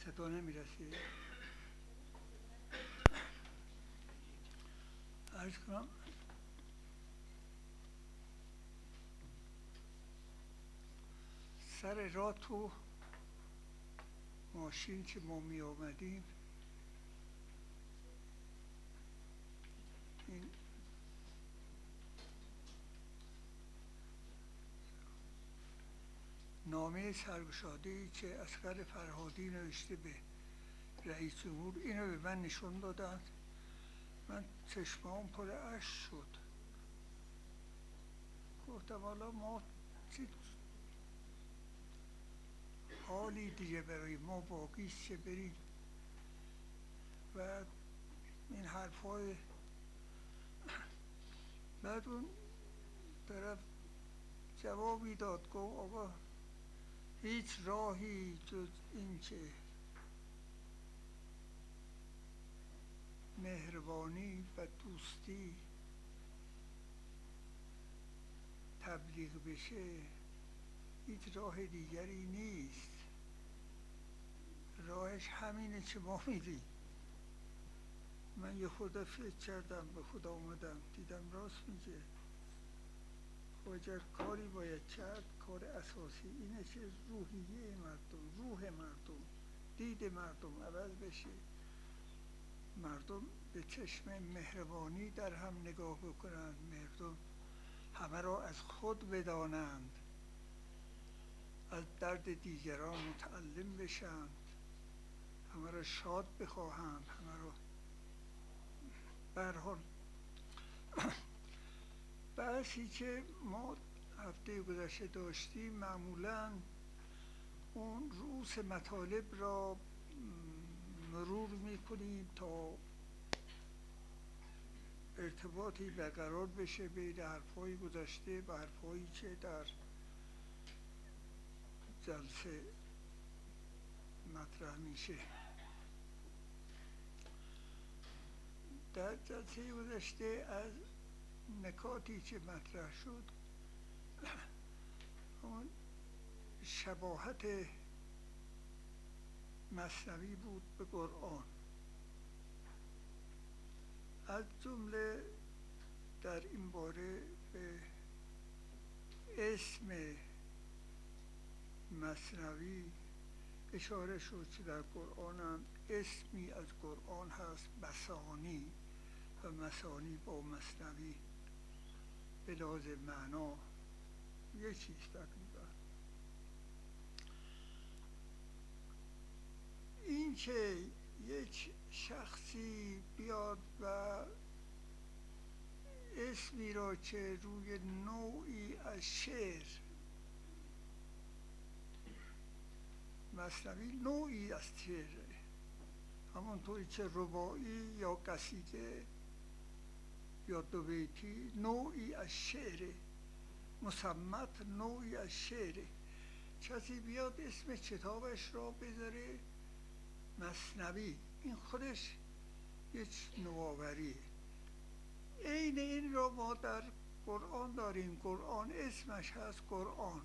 صدا نمیرسه. عرض کنم سر راه تو ماشین که ما می آمدیم، این نامه سرگشاده‌ای که اصغر فرهادی نوشته به رئیس جمهور، اینو به من نشون دادن. من چشمام پر اشک شد. گفتم حالا ما چه حالی دیگه برای ما باقیست که بریم و این حرفای. بعد اون طرف جوابی داد، گفت آقا هیچ راهی جز این که مهربانی و دوستی تبلیغ بشه، هیچ راه دیگری نیست. راهش همینه که ما میریم. من یه خورده فکر کردم، به خدا آمدم، دیدم راست میگه. خب اگر کاری باید کرد، کار اساسی اینه که روحیه مردم، روح مردم، دید مردم عوض بشه. مردم به چشم مهربانی در هم نگاه بکنند، مردم همه را از خود بدانند، از درد دیگران متعلم بشند، همه را شاد بخواهند، همه را. به هر حال بحثی که ما هفته گذشته داشتیم، معمولاً اون رؤوس مطالب را مرور میکنیم تا ارتباطی برقرار بشه بین حرفهای گذشته و حرفهایی که در جلسه مطرح میشه. در جلسه گذشته از نکاتی که مطرح شد، اون شباهت مثنوی بود به قرآن. از جمله در این باره به اسم مثنوی اشاره شد که در قرآن هم اسمی از قرآن هست، مثانی، و مثانی با مثنوی به لحاظ معنا یکیست تقریبا. این که یک شخصی بیاد و اسمی را که روی نوعی از شعر، مثنوی نوعی از شعره، همونطوری که رباعی یا قصیده یا دو بیتی نوعی از شعره، مصمت نوعی از شعره، کسی بیاد اسم کتابش را بذاره مثنوی، این خودش یک نوآوریه. عین این را ما در قرآن داریم. قرآن اسمش هست قرآن،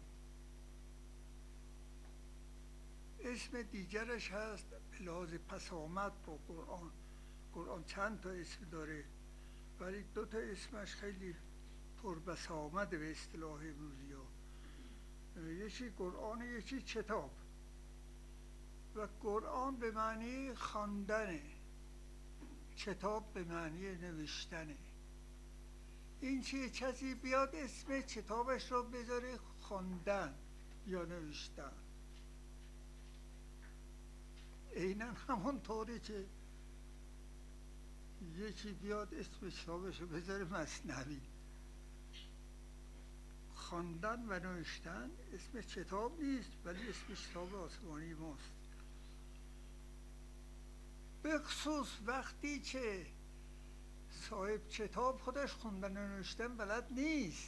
اسم دیگرش هست به لحاظ پسامد با قرآن. قرآن چند تا اسم داره، ولی دو تا اسمش خیلی پربسامد به اصطلاح امروزی ها. یکی قرآن، یکی کتاب. و قرآن به معنی خواندنه، کتاب به معنی نوشتنه. این چیه؟ کسی بیاد اسم کتابش را بذاره خواندن یا نوشتن. عیناً همونطوری که یکی بیاد اسم کتابش رو بذاره مثنوی. خواندن و نوشتن اسم کتاب نیست، ولی اسم کتاب آسمانی ماست. به خصوص وقتی که صاحب کتاب خودش خوندن و نوشتن بلد نیست.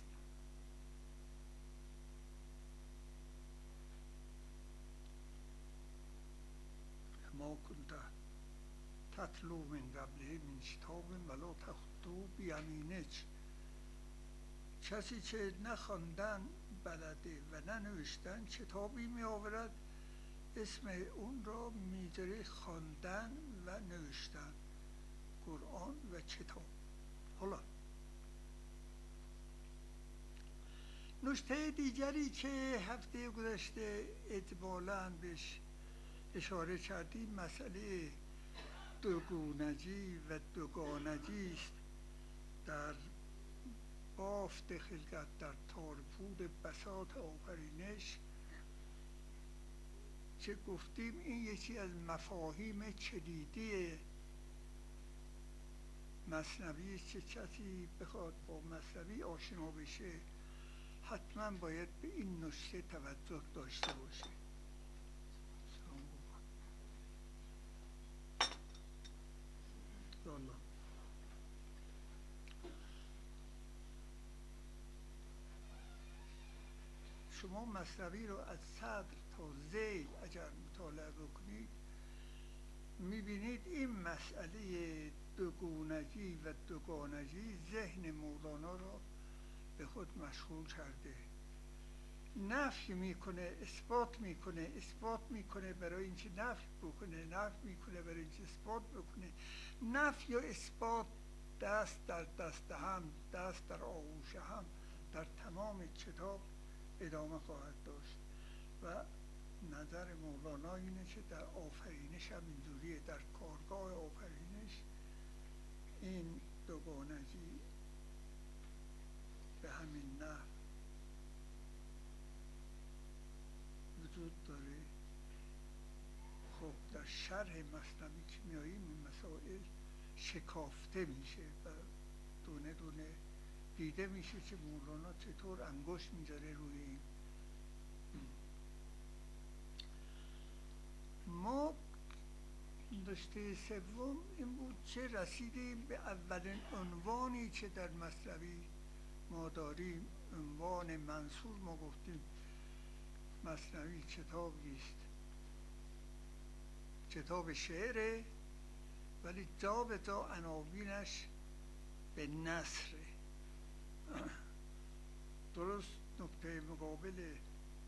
ما کنت تتلو من قبله من کتاب ولا تخطو بیمینک. کسی که نه خواندن بلده و نه نوشتن، کتابی می آورد اسم اون را میذاره خواندن و نوشتن، قرآن و کتاب. حالا نکته دیگری که هفته گذشته اجمالاً بهش اشاره کردیم مسئله دوگونگی و دوگانگی است در بافت خلقت، در تارپود بساط آفرینش، که گفتیم این یکی از مفاهیم کلیدی مثنوی است که کسی بخواد با مثنوی آشنا بشه حتما باید به این نکته توجه داشته باشه. یالا. شما مثنوی رو از صدر تا ذیل اگر مطالعه بکنید میبینید این مسئله دوگونگی و دوگانگی ذهن مولانا را به خود مشغول کرده. نفی میکنه، اثبات میکنه، اثبات میکنه برای اینکه نفی بکنه، نفی میکنه برای اینکه اثبات بکنه. نفی و اثبات دست در دست هم، دست در آغوش هم در تمام کتاب ادامه خواهد داشت و نظر مولانا اینه که در آفرینش هم اینجوریه، در کارگاه آفرینش این دوگانگی به همین نحو وجود داره. خب در شرح مثنوی که میاییم این مسائل شکافته میشه و دونه دونه دیده میشه که مولانا چطور انگشت میذاره روی این. ما نکته سوم این بود که رسیدیم به اولین عنوانی که در مثنوی ما داریم، عنوان منصور. ما گفتیم مثنوی کتابی است، کتاب شعره، ولی جا به جا عناوینش به نثره. درست نکته مقابل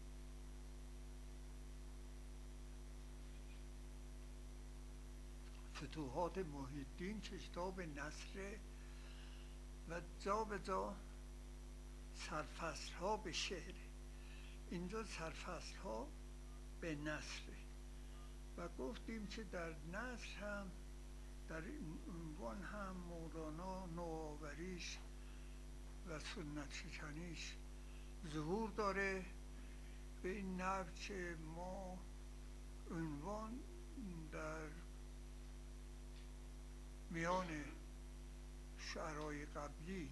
فتوحات محی الدین که کتاب نثره و جا به جا سرفصل ها به شعره، اینجا سرفصل ها به نثره. و گفتیم که در نثر هم، در این عنوان هم مولانا نوآوریش و سنت شکنیش ظهور داره، به این نحو که ما عنوان در میان شعرهای قبلی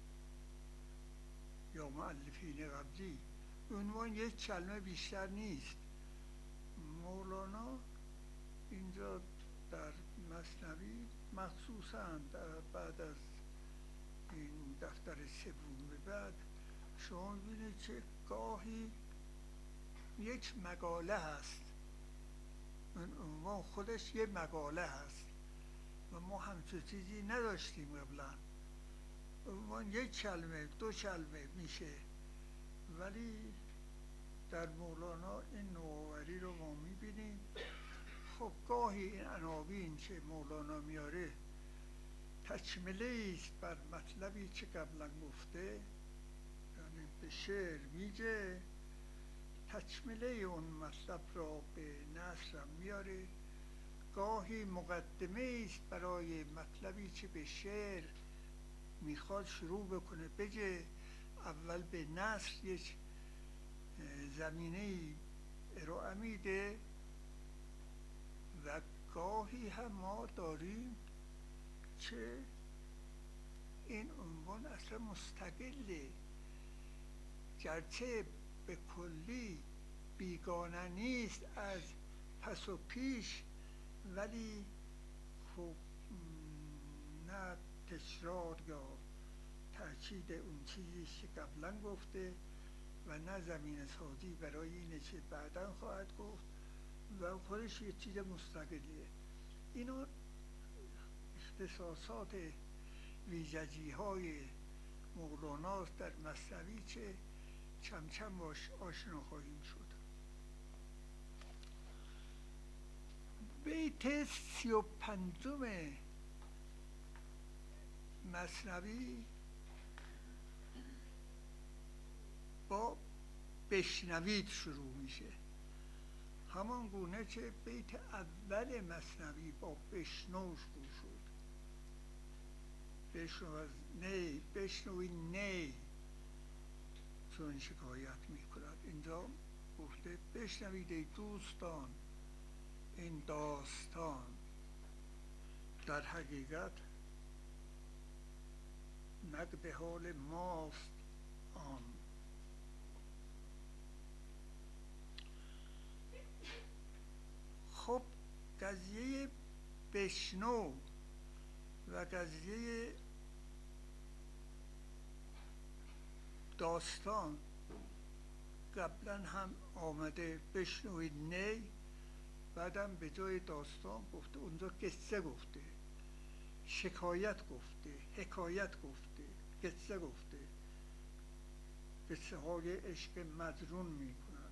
یا مؤلفین قبلی عنوان یک کلمه بیشتر نیست. مولانا اینجا در مثنوی مخصوصا بعد از این دفتر سوم به بعد شما می‌بینید که گاهی یک مقاله هست، این عنوان خودش یک مقاله هست و ما همچون چیزی نداشتیم قبلا. عنوان یک کلمه، دو کلمه میشه، ولی در مولانا این نوآوری رو ما میبینیم. خب گاهی این عناوین که مولانا میاره تکمله است بر مطلبی که قبلا گفته، یعنی به شعر میگه، تکمله اون مطلب را به نثر میاره. گاهی مقدمه است برای مطلبی که به شعر میخواد شروع بکنه، بگه اول به نثر یک زمینه ارائه میده. و گاهی هم ما داریم که این عنوان اصلا مستقله، گرچه به کلی بیگانه نیست از پس و پیش، ولی خب نه تکرار یا تأکید اون چیزی که قبلا گفته و نه زمینه سازی برای اینه که بعدا خواهد گفت و خودش یه چیز مستقلیه. اینا اختصاصات ویژگی های مولاناست در مثنوی که کم کم باش آشنا خواهیم شد. بیت 35 مثنوی با بشنوید شروع میشه، همان گونه که بیت اول مثنوی با بشنو شروع شد. بشنو از نی، بشنوی نی چون شکایت میکند. اینجا گفته بشنوید ای دوستان این داستان، در حقیقت نقد حال ماست آن. خب قضیه بشنو و قضیه داستان قبلا هم آمده. بشنوید نی، بعدم به جای داستان گفته اونجا قصه گفته، شکایت گفته، حکایت گفته، قصه گفته. قصه های عشق مجنون می کند.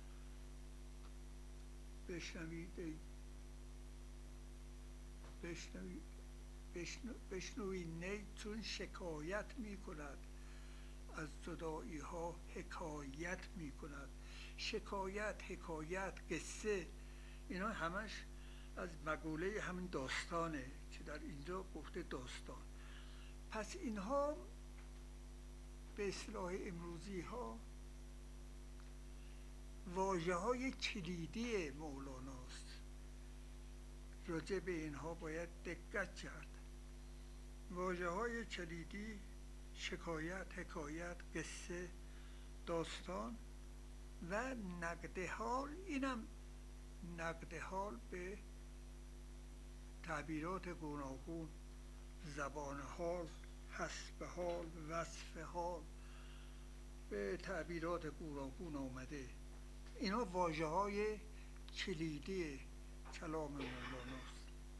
بشنوی نی چون شکایت می کند، از جدایی ها حکایت می کند. شکایت، حکایت، قصه، اینا همش از مقوله همین داستانه که در اینجا گفته داستان. پس اینها به اصطلاح امروزی ها واژه های کلیدی مولاناست. راجع به اینها باید دقت کرد. واژه های کلیدی شکایت، حکایت، قصه، داستان و نقد حال. اینم نقد حال به تعبیرات گوناگون، زبان حال، حسب حال، وصف حال، به تعبیرات گوناگون آمده. اینا واژه های کلیدی کلام مولاناست.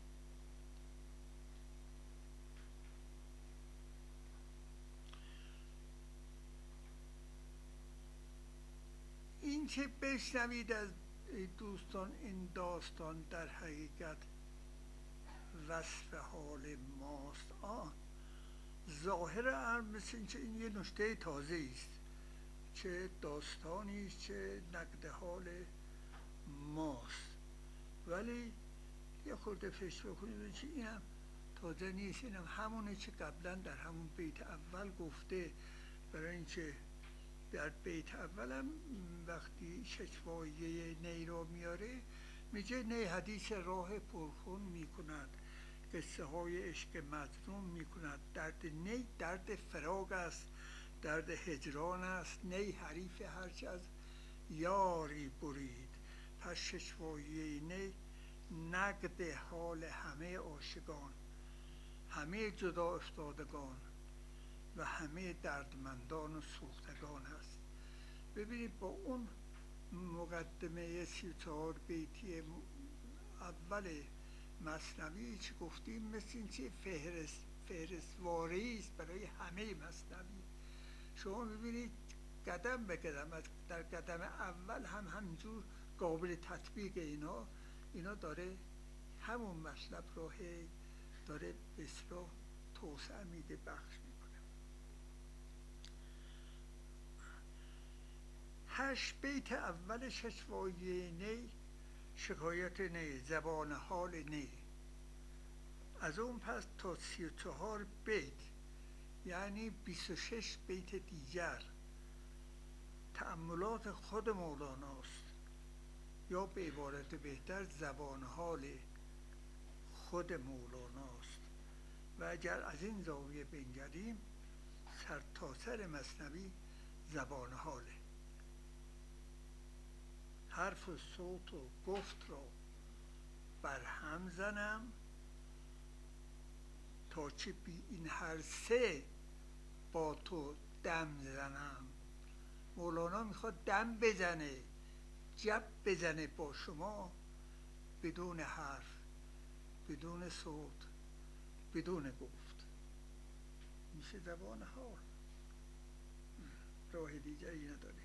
این که بشنوید از دوستان این داستان، در حقیقت وصف حال ماست ظاهر امر مثل این که این یه نکته تازه است، چه داستانی است چه نقد حال ماست. ولی یه خورده فکر بکنید که اینم تازه نیست، اینم همونه که قبلا در همون بیت اول گفته. برای اینکه در بیت اولم وقتی شکوایه نی را میاره میگه نی حدیث راه پرخون میکند، قصه های عشق مجنون میکند. درد نی درد فراق است، درد هجران است. نی حریف هرچه از یاری برید. پس شکوایه نی نقد حال همه عاشقان، همه جدا افتادگان و همه دردمندان و سوختگان است. ببینید با اون مقدمه 34 بیتی اول مثنوی چی گفتیم، مثل این که فهرستواری است برای همه مثنوی. شما ببینید قدم به قدم، در قدم اول هم همینجور قابل تطبیق اینا داره همون مطلب رو داره به اصطلاح توسعه میده، بخش میکنه. 8 بیت اول شکوایه نی، شکایت نی، زبان حال نی. از اون پس تا 34 بیت یعنی 26 بیت دیگر تأملات خود مولاناست، یا به عبارت بهتر زبان حال خود مولاناست. و اگر از این زاویه بنگریم سر تا سر مثنوی زبان حاله. حرف و صوت و گفت را بر هم زنم، تا چه بی این هر سه با تو دم زنم. مولانا میخواد دم بزنه، جب بزنه با شما، بدون حرف، بدون صوت، بدون گفت. میشه زبان حال، راه دیگری نداره.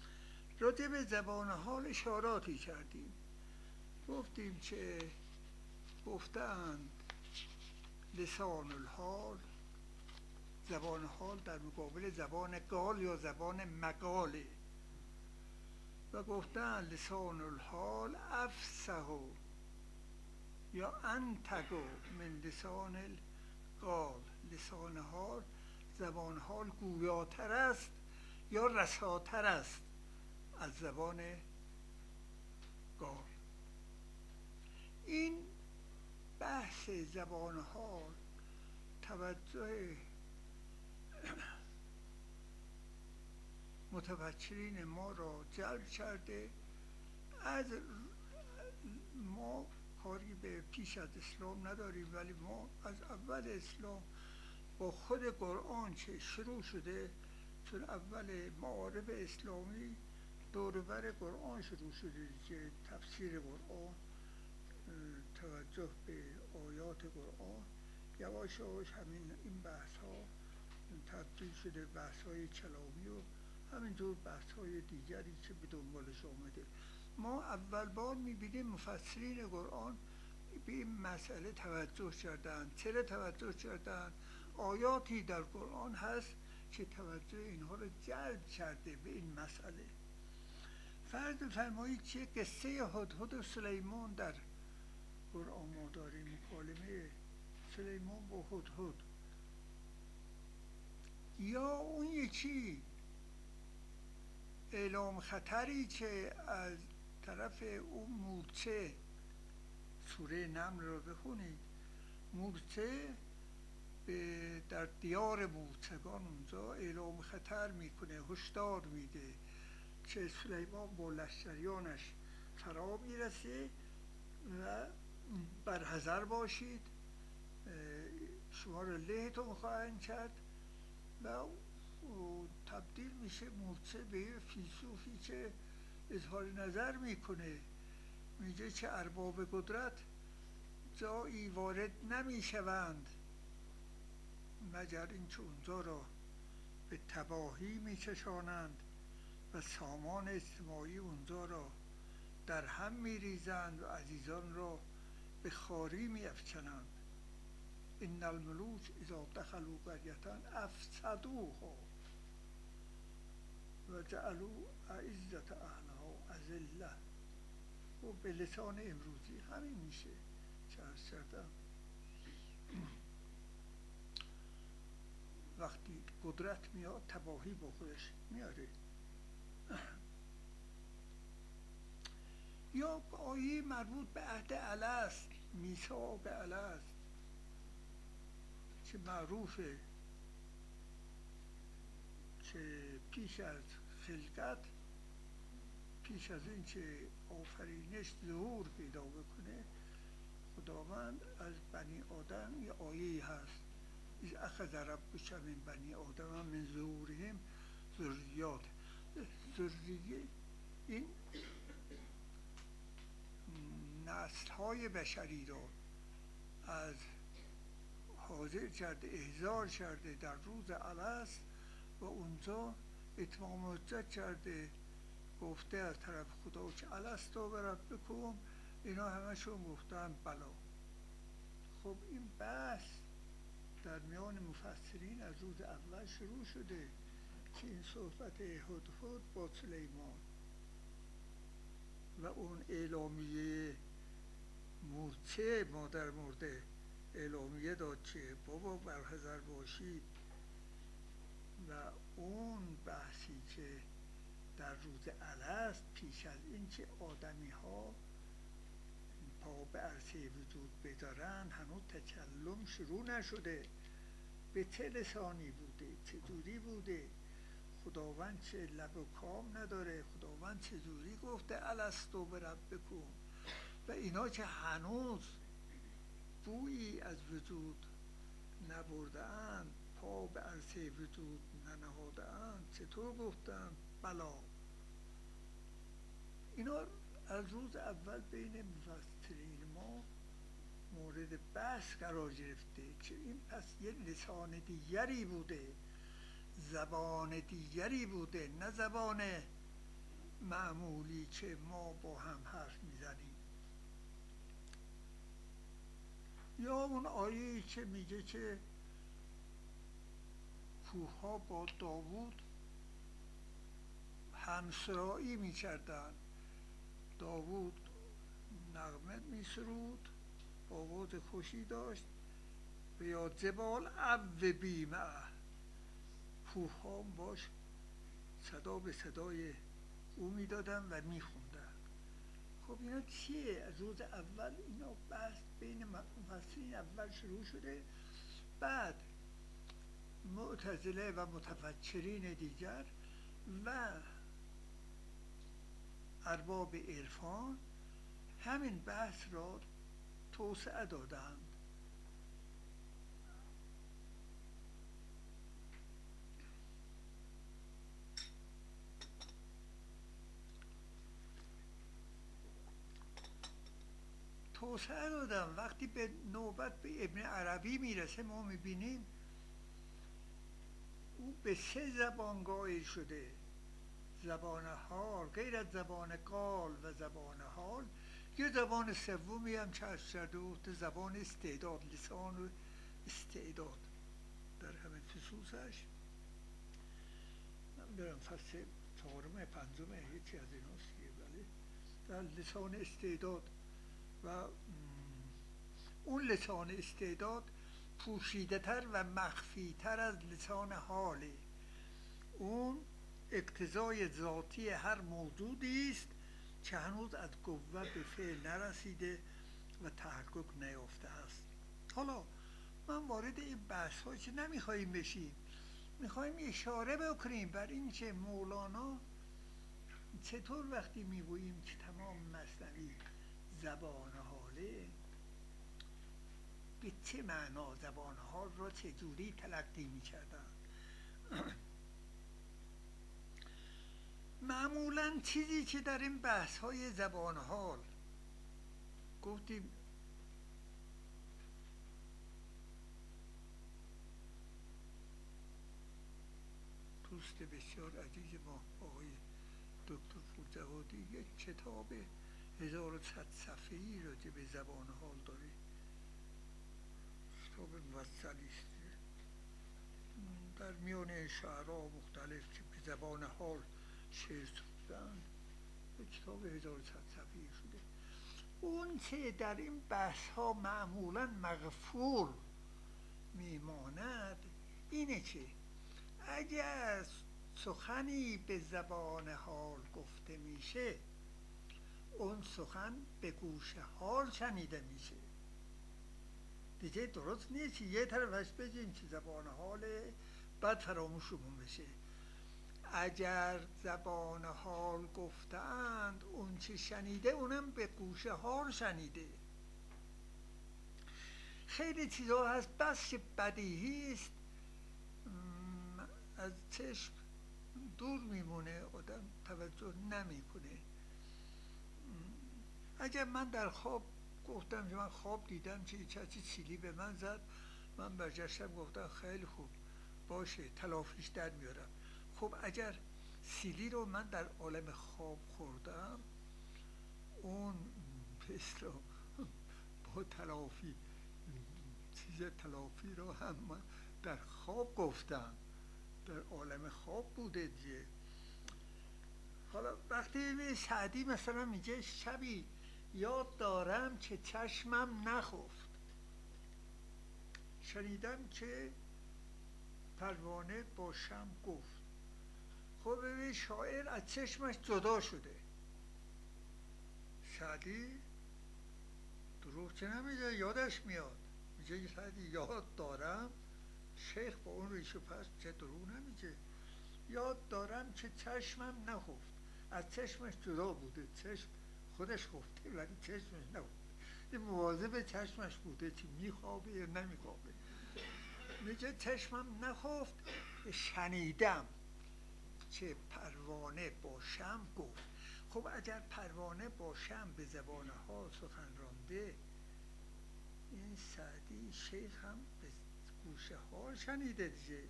راجع به زبان حال اشاراتی کردیم. گفتیم که گفتند لسان الحال، زبان حال در مقابل زبان قال یا زبان مقاله، و گفتند لسان الحال افصح یا انطق من لسان القال، لسان حال، زبان حال گویاتر است یا رساتر است از زبان قال. این بحث زبان حال توجه متفکرین ما را جلب کرده. از ما کاری به پیش از اسلام نداریم، ولی ما از اول اسلام با خود قرآن که شروع شده، چون اول معارف اسلامی دوربر قرآن شروع شده که تفسیر قرآن، توجه به آیات قرآن، یواش یواش این بحث ها تبدیل شده بحث های کلامی و همینطور بحث های دیگری که به دنبالش آمده. ما اول بار میبینیم مفسرین قرآن به این مسئله توجه کردند. چرا توجه کردند؟ آیاتی در قرآن هست که توجه اینها رو جلب کرده به این مسئله. فرض بفرمایید که قصه هدهد و سلیمان در قرآن ما داریم، مکالمه سلیمان با هدهد، یا اون یکی اعلام خطری که از طرف اون مورچه، سوره نمل رو بخونید، مورچه در دیار مورچگان اونجا اعلام خطر میکنه، هشدار میده که سلیمان با لشکریانش فرا میرسه و برحذر باشید، شما رو لهتون خواهند کرد. و تبدیل میشه مورچه به یه فیلسوفی که اظهار نظر میکنه، میگه که ارباب قدرت جایی وارد نمیشوند مگر اینکه اونجا را به تباهی میکشانند و سامان اجتماعی اونجا را در هم میریزند و عزیزان را به خواری میافکنند. ان الملوک اذا دخلوا قریة افسدوها و جعلوا اعزة اهلها اذلة. و به لسان امروزی همین میشه که عرض کردم. وقتی قدرت میاد تباهی با خودش میاره. یا آیه مربوط به عهد الست، میثاق الست، که معروفه که پیش از خلقت، پیش از این که آفرینش ظهور پیدا بکنه، خداوند از بنی آدم یه آیه هست، از اخذ ربک من بنی آدم من ظهورهم ذریات، ذریه این نسل های بشری را از حاضر کرده، احضار کرده در روز الست و اونجا اتمام حجت کرده، گفته از طرف خدا که الستو بربکم، اینا همشون گفتن بلا. خب این بحث در میان مفسرین از روز اول شروع شده که این صحبت هدهد با سلیمان و اون اعلامیه مورچه مادر مرده اعلامیه داد که بابا برحذر باشید، و اون بحثی که در روز الست پیش از این که آدمی ها پا به عرصه وجود بذارن هنوز تکلم شروع نشده، به چه لسانی بوده، چجوری بوده، خداوند چه لب و کام نداره، خداوند چجوری گفته الستو بربکم، و اینا که هنوز بویی از وجود نبرده اند، پا به عرصه وجود ننهاده اند، چطور گفتن بلا. اینا از روز اول بین مفسرین ما مورد بحث قرار گرفته که این پس یه لسان دیگری بوده، زبان دیگری بوده، نه زبان معمولی که ما با هم حرف میزنیم. یا اون آیه‌ای که میگه که کوه‌ها با داوود همسرایی میکردن، داوود نغمه میسرود، آواز خوشی داشت، و یا جبال اوبی معه، کوه‌ها باش صدا به صدای او میدادن و میخوندن. خب اینا چیه؟ از روز اول اینا بحث بین مفسرین اول شروع شده، بعد معتزله و متفکرین دیگر و ارباب عرفان همین بحث را توسعه دادند. وقتی به نوبت به ابن عربی میرسه ما میبینیم او به 3 زبان قائل شده: زبان حال، غیر از زبان قال و زبان حال یه زبان سومی هم کشف کرده بود، زبان استعداد، لسان و استعداد در همه فصوصش. من برم فصل 4 5 یکی از ایناست که ولی در لسان استعداد و اون لسان استعداد پوشیده تر و مخفی تر از لسان حاله. اون اقتضای ذاتی هر موجودی است که هنوز از قوه به فعل نرسیده و تحقق نیافته است. حالا من وارد این بحث ها که نمیخواییم بشیم، میخواییم اشاره بکنیم بر این که مولانا چطور وقتی میگوییم که تمام مثنوی زبان حاله، به چه معنا زبان حال را چجوری تلقی میکردن. معمولا چیزی که در این بحث های زبان حال گفتیم دوست بسیار عزیز ما آقای دکتر پورجوادی یک کتاب 1100 صفحه‌ای راجع به زبان حال داره، کتاب مفصلی است. در میان شعرها مختلف که به زبان حال شعر سرودند، یک کتاب 1100 صفحه‌ای شده. اون که در این بحث ها معمولا مغفور میماند اینه که اگر سخنی به زبان حال گفته میشه، اون سخن به گوش حال شنیده میشه. دیگه درست نیست یه طرفش بگیم که زبان حاله بعد فراموشمون بشه. اگر زبان حال گفتند اون چه شنیده اونم به گوش حال شنیده. خیلی چیزا هست بس که بدیهی است از چشم دور میمونه، آدم توجه نمیکنه. اگر من در خواب گفتم که من خواب دیدم که کسی سیلی به من زد، من برگشتم گفتم خیلی خوب باشه تلافیش در میارم. خب اگر سیلی رو من در عالم خواب خوردم، اون به اصطلاح با تلافی چیز تلافی رو هم من در خواب گفتم، در عالم خواب بوده دیگه. حالا وقتی سعدی مثلا میگه شبی یاد دارم که چشمم نخفت، شنیدم که پروانه با شمع گفت. خب ببین شاعر از چشمش جدا شده. سعدی دروغ که نمیگه، یادش میاد، میگه سعدی یاد دارم. شیخ با اون ریش و پس چه دروغ نمیگه، یاد دارم که چشمم نخفت. از چشمش جدا بوده، چشم خودش خفته ولی چشمش نخفته. این مواظب چشمش بوده که میخوابه یا نمیخوابه. میگه چشمم نخفت، شنیدم که پروانه با شمع گفت. خب اگر پروانه با شمع به زبان حال سخن رانده، این سعدی شیخ هم به گوش حال شنیده دیگه.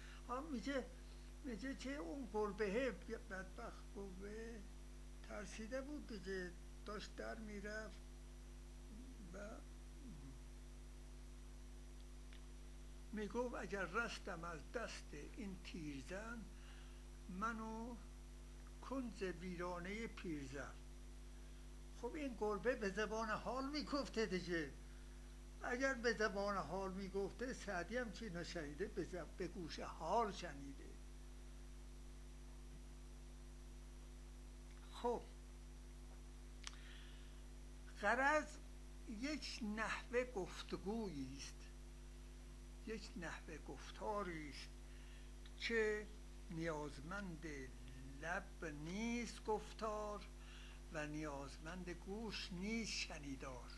میگه که اون گربه بدبخت گربه ترسیده بود دیگه، داشت در میرفت و میگفت اگر رستم از دست این تیرزن، منو کنز ویرانه پیرزن. خب این گربه به زبان حال میگفته دیگه. اگر به زبان حال میگفته، سعدی هم که نشنیده به گوش حال شنیده. خب غرض یک نحوه گفتگویی است، یک نحوه گفتاری است که نیازمند لب نیست گفتار و نیازمند گوش نیست شنیدار.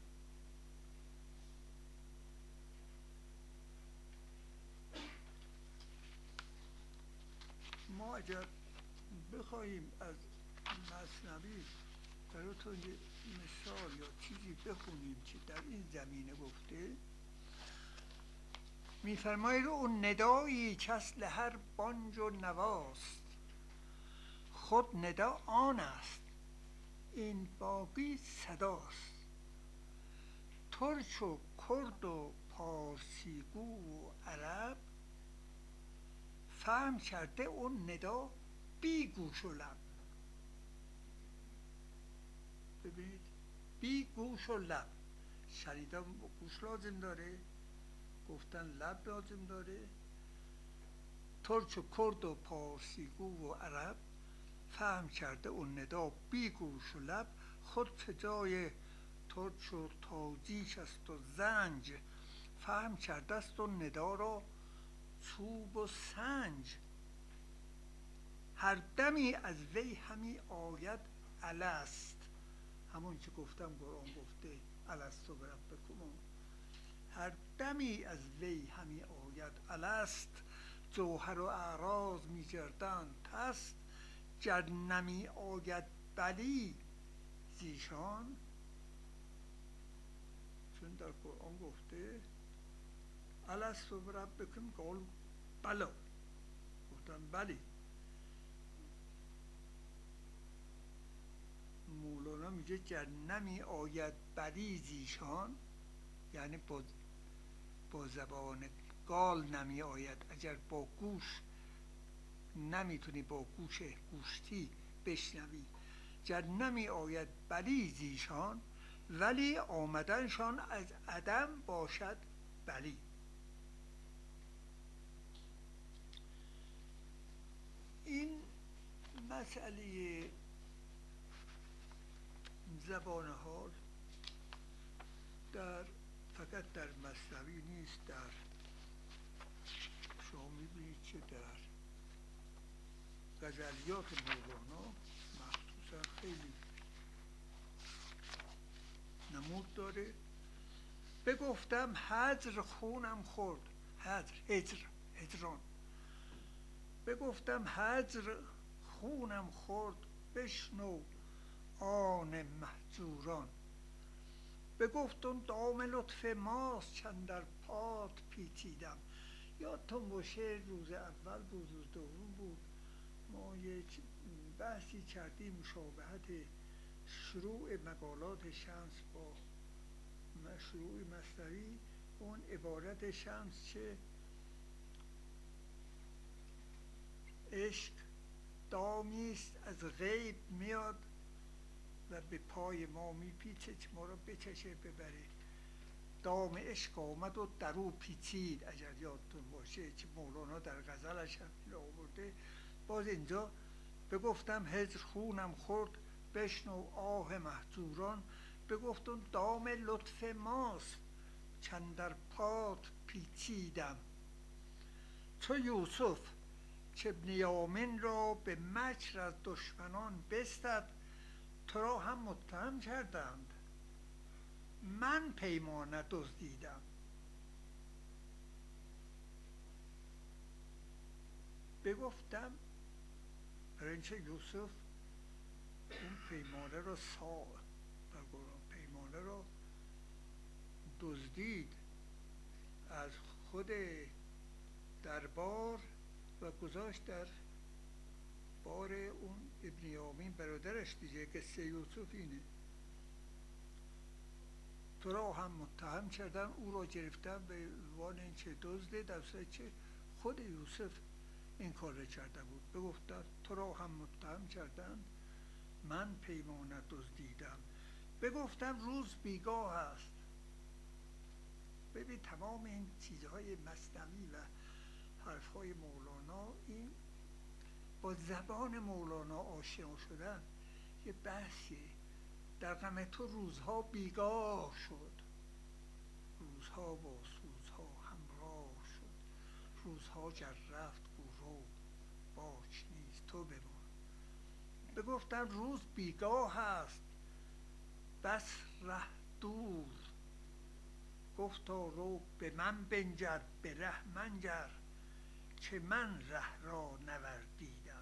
ما اگر بخواهیم از مثنوی براتون یه مثال یا چیزی بخونیم که در این زمینه گفته، میفرماید اون ندایی کس لهر بانج و نواست، خود ندا آن است این باقی صداست. ترک و کرد و پارسی گو و عرب، فهم کرده اون ندا بی گوش و لب. ببینید، بی گوش و لب. شنیدن گوش لازم داره، گفتن لب لازم داره. ترک و کرد و پارسی گو و عرب، فهم کرده اون ندا بی گوش و لب. خود که جای ترک و تاجیک است و زنج، فهم کرده است اون ندا را چوب و سنج. هر دمی از وی همی آید الست، همون که گفتم قرآن گفته الست بربکم. هر دمی از وی همی آید الست، جوهر و اعراض می گردند پست. گر نمی آید بلی زیشان، چون در قرآن گفته الست بربکم، قال بلا، گفتن بلی. مولانا میگه گر نمی آید بلی زیشان، یعنی با زبان گال نمی آید. اگر با گوش نمیتونی با گوش گوشتی بشنوی. گر نمی آید بلی زیشان، ولی آمدنشان از عدم باشد بلی. این مسئله زبان حال فقط در مثنوی نیست، در شما میبینید که در غزلیات مولانا مخصوصا خیلی نمود داره. بگفتم هجر خونم خورد، هجران. بگفتم هجر خونم خورد، بشنو آن مهجوران. بگفتم دام لطف ماست چندر پات پیچیدم. یادتون باشه روز اول بود، روز دوم بود، ما یک بحثی کردیم مشابهت شروع مقالات شمس با شروع مثنوی. اون عبارت شمس که عشق دامیست از غیب میاد و به پای ما میپیچه که ما رو بکشه ببره. دام عشق آمد و در او پیچید، اگر یادتون باشه که مولانا در غزلش هم این آورده. باز اینجا بگفتم هجر خونم خورد، بشنو آه مهجوران. بگفتم دام لطف ماست چندر پات پیچیدم. چو یوسف که بنیامین را به مکر از دشمنان بستد، تو را هم متهم کردند من پیمان دزدیدم. بگفتم برای اینکه یوسف اون پیمانه را پیمانه را دزدید از خود دربار و گذاشت در بار اون ابن یامین برادرش دیگه. قصه یوسف اینه. تو را هم هم متهم کردن، او را گرفتن به عنوان اینکه دزده، در صورتی که خود یوسف این کار را کرده بود. بگفتن تو را هم متهم کردن، من پیمانت دزدیدم. بگفتم روز بیگاه است. ببین تمام این چیزهای مثنوی و حرفهای مولانا، این با زبان مولانا آشنا شدن یه بحثی. در غم تو روزها بیگاه شد، روزها با سوزها همراه شد، روزها گر رفت گو باک نیست تو بمان. بگفتم روز بیگاه است بس ره دور، گفتا رو به من بنگر به ره منگر، که من ره را نوردیدم.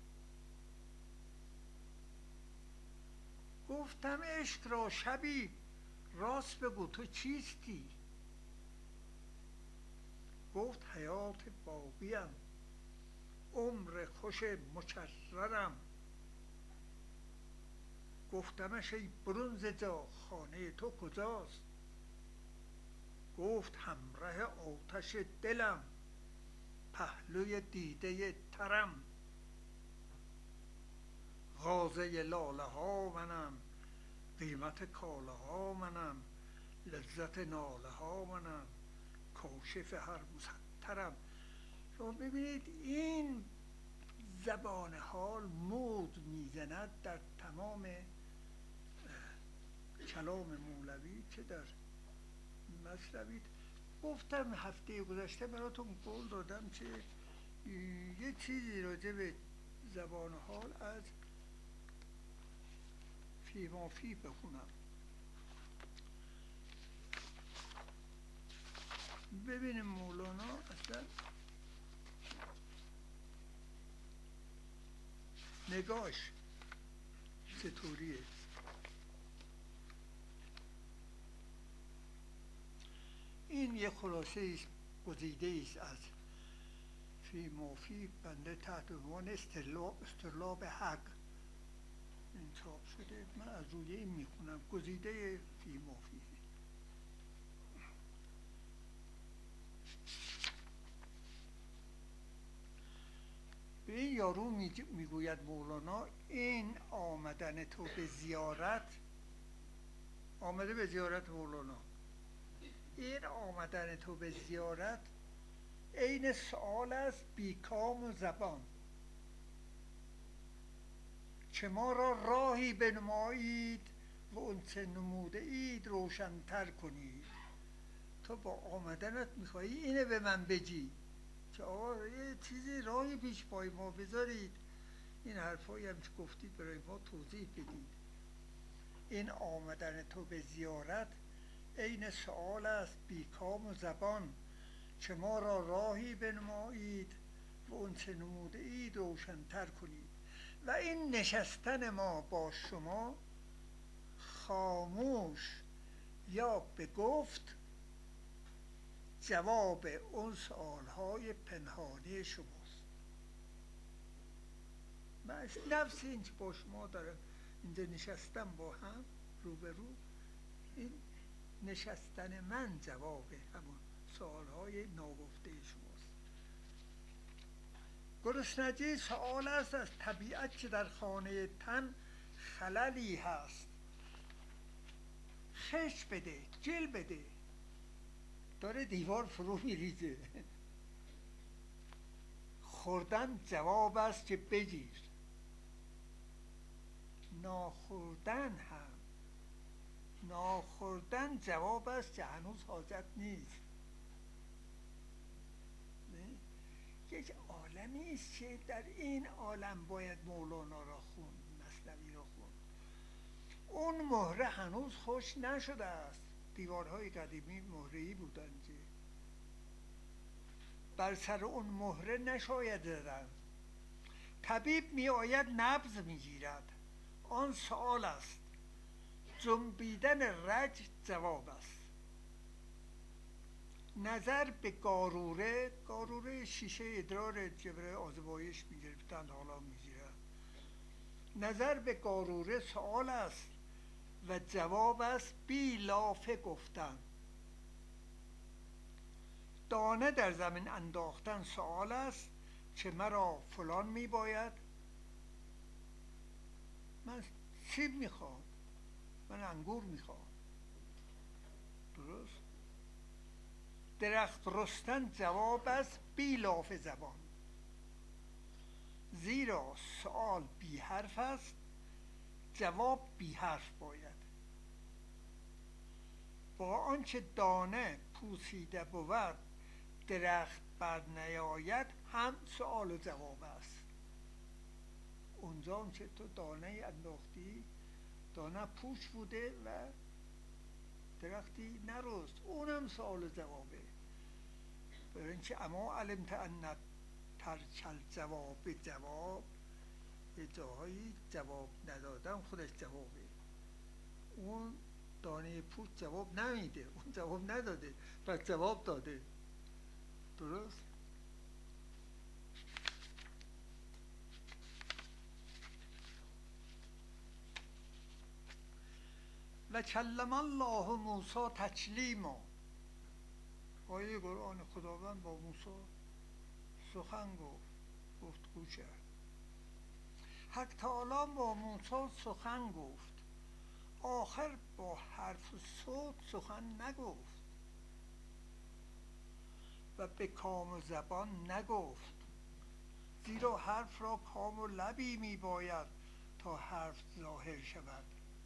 گفتم عشق را شبی راست بگو تو چیستی؟ گفت حیات باقیم عمر خوش مکررم. گفتمش ای برون ز جا خانه تو کجاست؟ گفت همره آتش دلم پهلوی دیده ترم. غازه لاله ها منم قیمت کاله ها منم، لذت ناله ها منم کاشف هر مسطرم. شما ببینید این زبان حال مود میزند در تمام کلام مولوی که در مثنوی. گفتم هفته گذشته براتون قول دادم که یه چیزی راجع به زبان حال از فی ما فی بخونم. ببینیم مولانا اصلا نگاش چطوریه. این یه خلاصه است، گزیده است از فی ما فی، بنده تحت عنوان اصطرلاب حق این چاپ شده. من از روی این میخونم، گزیده فی ما فی. به این یارو میگوید مولانا این آمدن تو به زیارت، آمده به زیارت مولانا، این آمدن تو به زیارت عین سؤال است بی کام و زبان، که ما را راهی بنمایید و اونچه نموده اید روشن‌تر کنید. تو با آمدنت میخوایی اینه به من بگی که آقا یه چیزی راهی پیش پای ما بذارید، این حرفایی هم که گفتید برای ما توضیح بدید. این آمدن تو به زیارت عین سؤال است بی کام و زبان، که ما را راهی بنمایید و اونچه نموده اید روشن‌تر کنید. و این نشستن ما با شما خاموش یا به گفت جواب اون سؤالهای پنهانی شماست. من نفس این که با شما دارم اینجا نشستم با هم روبرو، این نشستن من جواب همون سؤالهای ناگفته شماست. گرسنگی سؤال است از طبیعت که در خانه تن خللی هست. خش بده، جل بده، داره دیوار فرو میریزه. خوردن جواب است که بگیر، ناخوردن جواب است که هنوز حاجت نیست. یک عالمی است که در این عالم باید مولانا را خوند، مثنوی را خوند. اون مهره هنوز خوش نشده است. دیوارهای قدیمی مهره‌ای بودند که بر سر اون مهره نشاید زدن. طبیب می آید نبض می گیرد، آن سؤال است. جنبیدن رگ جواب است. نظر به قاروره شیشه ادرار جبره آزمایش می گرفتند، حالا می گیرند. نظر به قاروره سؤال است و جواب است بی لافه گفتن. دانه در زمین انداختن سؤال است، چه مرا فلان می باید؟ من سیب میخوام، من انگور میخوام. درست؟ درخت رستن جواب است بی لاف زبان، زیرا سؤال بی حرف است، جواب بی حرف باید. با آنچه دانه پوسیده بود درخت بر نیاید، هم سؤال و جواب است. اونجا که تو دانه انداختی، دانه پوچ بوده و درختی نرست، اونم سؤال و جوابه. برای اینکه اما علمت ان ترکل جواب جواب، یه جاهایی جواب ندادن خودش جوابه. اون دانه پوچ جواب نمیده، اون جواب نداده پس جواب داده. درست؟ و کلم الله موسی تکلیما، آیه قرآن خداوند با موسی سخن گفتگو کرد. حق تعالی با موسی سخن گفت، آخر با حرف و صوت سخن نگفت و به کام و زبان نگفت، زیرا حرف را کام و لبی می باید تا حرف ظاهر شود.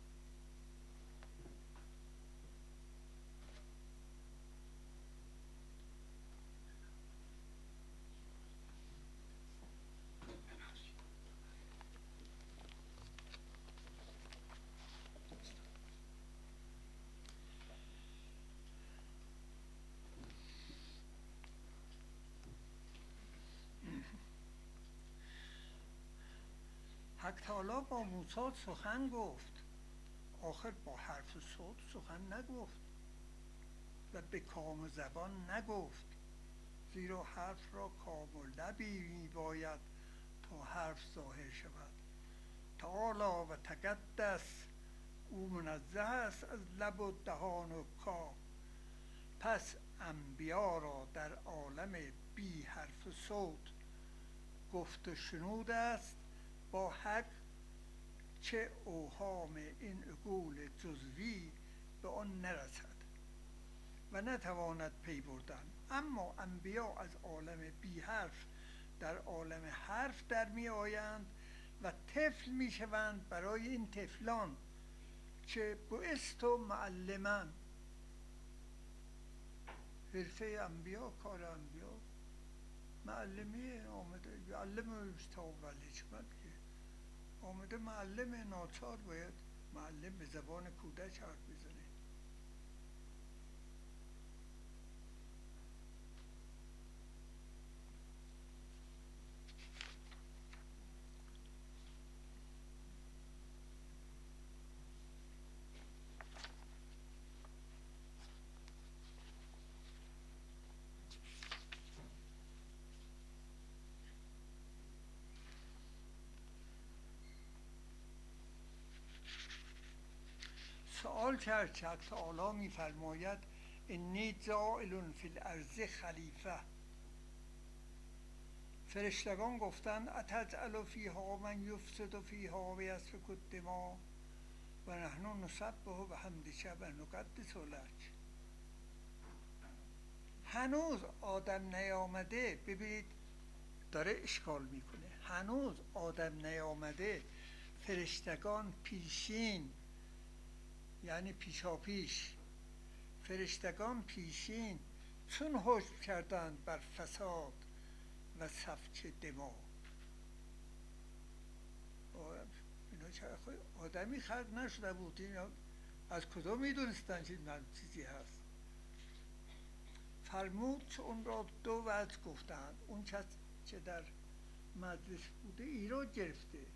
حق تعالی با موسی سخن گفت، آخر با حرف و صوت سخن نگفت و به کام و زبان نگفت، زیرا حرف را کام و لبی می باید تا حرف ظاهر شود. تعالی و تقدس، او منزه است از لب و دهان و کام. پس انبیا را در عالم بی حرف و صوت گفت و شنود است با حق، چه اوهام این عقول جزوی به آن نرسد و نتواند پی بردن. اما انبیا از عالم بی حرف در عالم حرف در می آیند و طفل می شوند برای این طفلان که بعثت معلما. حرفه انبیا، کار انبیا معلمی، آمده یعلم الکتاب و الحکمت، که آمده معلم، ناچار باید معلم به زبان کودک حرف بزنه. سؤال کرد که حق تعالی می فرماید انی جاعل فی الارض خلیفه. فرشتگان گفتند اتجعل فیها من یفسد فیها و یسفک الدماء و نحن نسبح بحمدک و نقدس لک. هنوز آدم نیامده، ببینید داره اشکال میکنه، هنوز آدم نیامده، فرشتگان پیشین، یعنی پیشا پیش، فرشتگان پیشین چون حکم کردند بر فساد و سفک دماء. اینا چه آدمی خلق نشده بود، اینا از کجا میدونستن که این چیزی هست؟ فرمود که اون را دو وجه گفتند. اون کس که در مجلس بوده ایراد گرفته.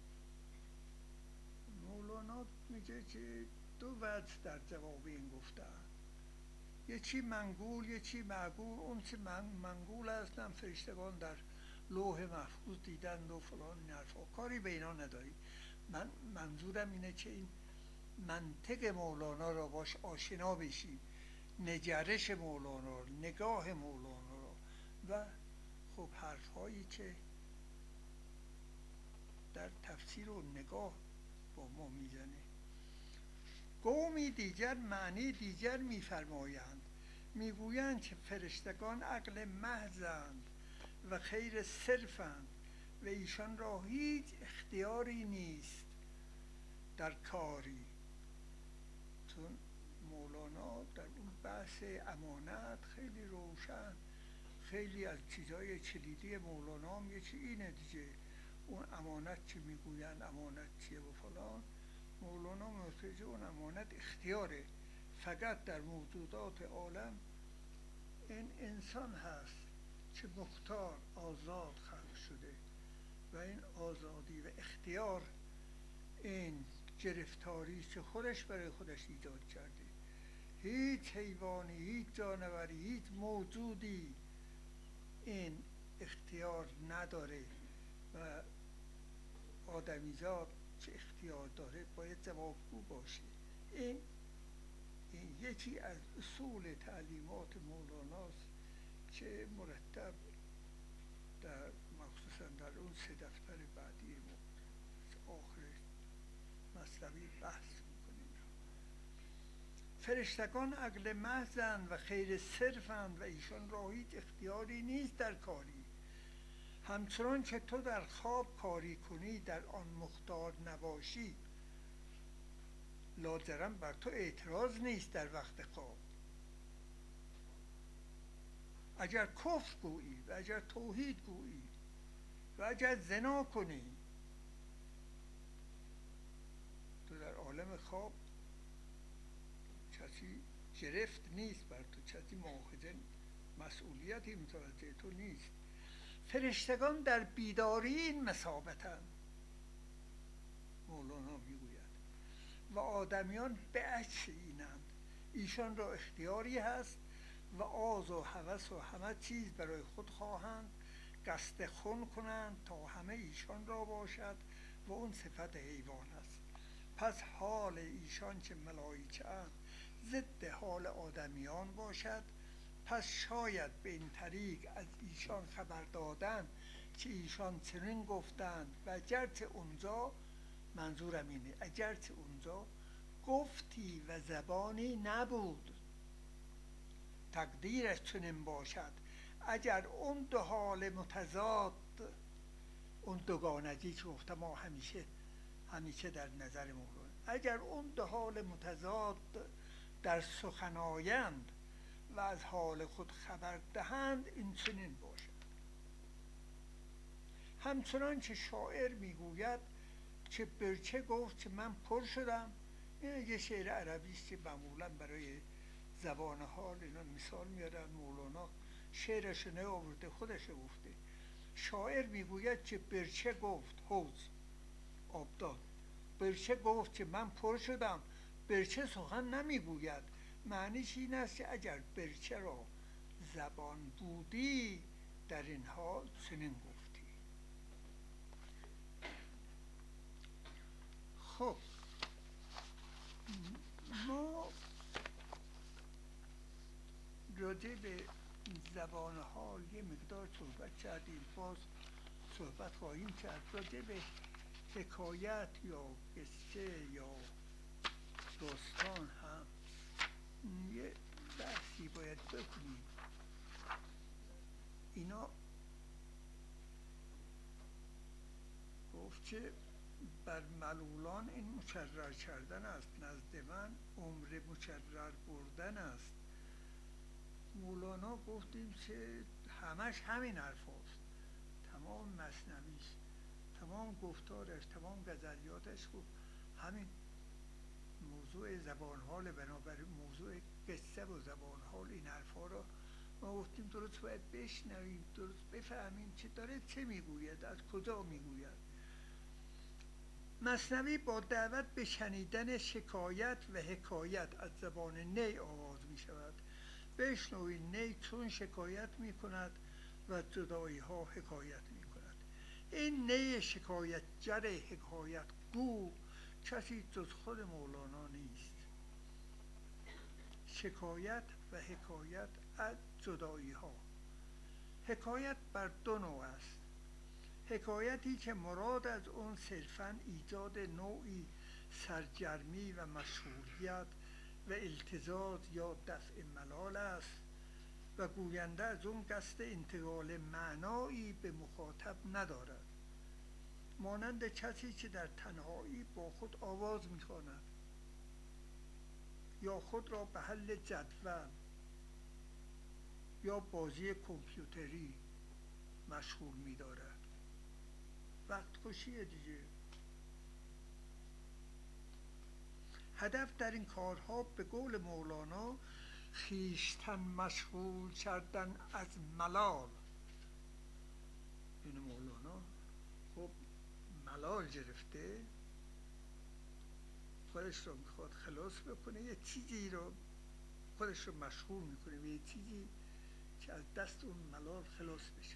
مولانا میگه که دو وجه در جواب این گفتن، یکی منقول یکی معقول. اون که منقول هستن فرشتگان در لوح محفوظ دیدند و فلان این حرفا، کاری به اینا نداری. من منظورم اینه که این منطق مولانا را باش آشنا بشیم، نگرش مولانا، نگاه مولانا را و خب حرفهایی که در تفسیر و نگاه با ما میزنه. قومی دیگر معنی دیگر میفرمایند، میگویند که فرشتگان عقل محضند و خیر صرفند و ایشان را هیچ اختیاری نیست در کاری. چون مولانا در اون بحث امانت خیلی روشن، خیلی از چیزهای کلیدی مولانا هم یکی اینه دیگه، اون امانت که میگوین امانت چیه و فلان، مولانا معتقد اون امانت اختیاره، فقط در موجودات عالم این انسان هست که مختار آزاد خلق شده و این آزادی و اختیار این گرفتاری که خودش برای خودش ایجاد کرده. هیچ حیوانی، هیچ جانوری، هیچ موجودی این اختیار نداره و آدمیزاد که اختیار داره باید جوابگو باشه. این یکی از اصول تعلیمات مولاناست که مرتب در مخصوصا در اون 3 دفتر بعدی آخر مثنوی بحث میکنیم. فرشتگان عقل محضند و خیر صرفند و ایشان را هیچ اختیاری نیست در کاری. همچنان که تو در خواب کاری کنی در آن مختار نباشی، لاجرم بر تو اعتراض نیست در وقت خواب. اگر کفر گویی و اگر توحید گویی و اگر زنا کنی، تو در عالم خواب کسی گرفت نیست بر تو، کسی مؤاخذه مسئولیتی متوجه تو نیست. فرشتگان در بیداری این مثابتند، مولانا میگوید، و آدمیان به عکس اینند. ایشان را اختیاری هست و آز و هوس و همه چیز برای خود خواهند، قصد خون کنند تا همه ایشان را باشد و اون صفت حیوان است. پس حال ایشان که ملائکه اند ضد حال آدمیان باشد. پس شاید به این طریق از ایشان خبر دادن که ایشان چنین گفتند و اگرچه اونجا، منظورم اینه، اگرچه اونجا گفتی و زبانی نبود، تقدیرش چنین باشد. اگر اون 2 حال متضاد، اون دوگانگی که گفتم ما همیشه در نظر مولانا، اگر اون 2 حال متضاد در سخن آیند و از حال خود خبر دهند، این چنین باشد. همچنان که شاعر میگوید که برچه گفت که من پر شدم. این یه شعر عربی است که معمولا برای زبان حال اینا مثال میارن. مولانا شعرش نیاورده، خودش گفته. شاعر میگوید که برچه گفت، حوض آبدان، برچه گفت که من پر شدم. برچه سخن نمیگوید، معنیش این است که اگر برچه را زبان بودی در این حال چنین گفتی. خب ما راجع به زبان حال یه مقدار صحبت کردیم، باز صحبت خواهیم کرد. راجع به حکایت یا قصه یا داستان هم یه بحثی باید بکنیم. اینا گفت که بر ملولان این مکرر کردن است، نزد من عمر مکرر بردن است. مولانا گفتیم که همش همین حرف هست. تمام مثنویش، تمام گفتارش، تمام غزلیاتش گفت همین موضوع زبان حال. بنابراین موضوع قصه و زبان حال این حرفا را ما گفتیم درست باید بشنویم، درست بفهمیم که داره چه میگوید، از کجا میگوید. مثنوی با دعوت به شنیدن شکایت و حکایت از زبان نی آغاز می شود. بشنوید نی چون شکایت می کند و جدایی ها حکایت می کند. این نی شکایتگر حکایت گو کسی جز خود مولانا نیست. شکایت و حکایت از جدایی ها. حکایت بر دو نوع است. حکایتی که مراد از اون صرفاً ایجاد نوعی سرگرمی و مشهوریت و التزاز یا دفع ملال است و گوینده از اون قصد انتقال معنایی به مخاطب ندارد، مانند کسی که در تنهایی با خود آواز می‌خواند یا خود را به حل جدول یا بازی کامپیوتری مشغول می‌دارد. وقت کشیه دیگه. هدف در این کارها به قول مولانا خویشتن مشغول کردن از ملال. این مولانا خب ملال گرفته، خودش رو میخواد خلاص بکنه، یه چیزی رو خودش رو مشغول میکنه به یه چیزی که از دست اون ملال خلاص بشه.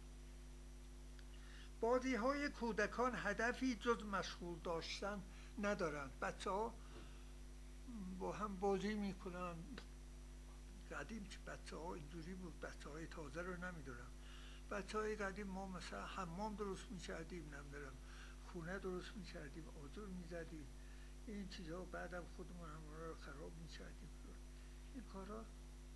بازی های کودکان هدفی جز مشغول داشتن ندارند. بچه ها با هم بازی میکنن. قدیم که بچه ها اینجوری بود، بچه های تازه رو نمیدونم. بچه های قدیم ما مثلا حمام درست میکردیم، نمیدونم خونه درست میکردیم، آجر میزدیم، این چیزها، بعدم خودمون هم رو خراب میکردیم. این کارا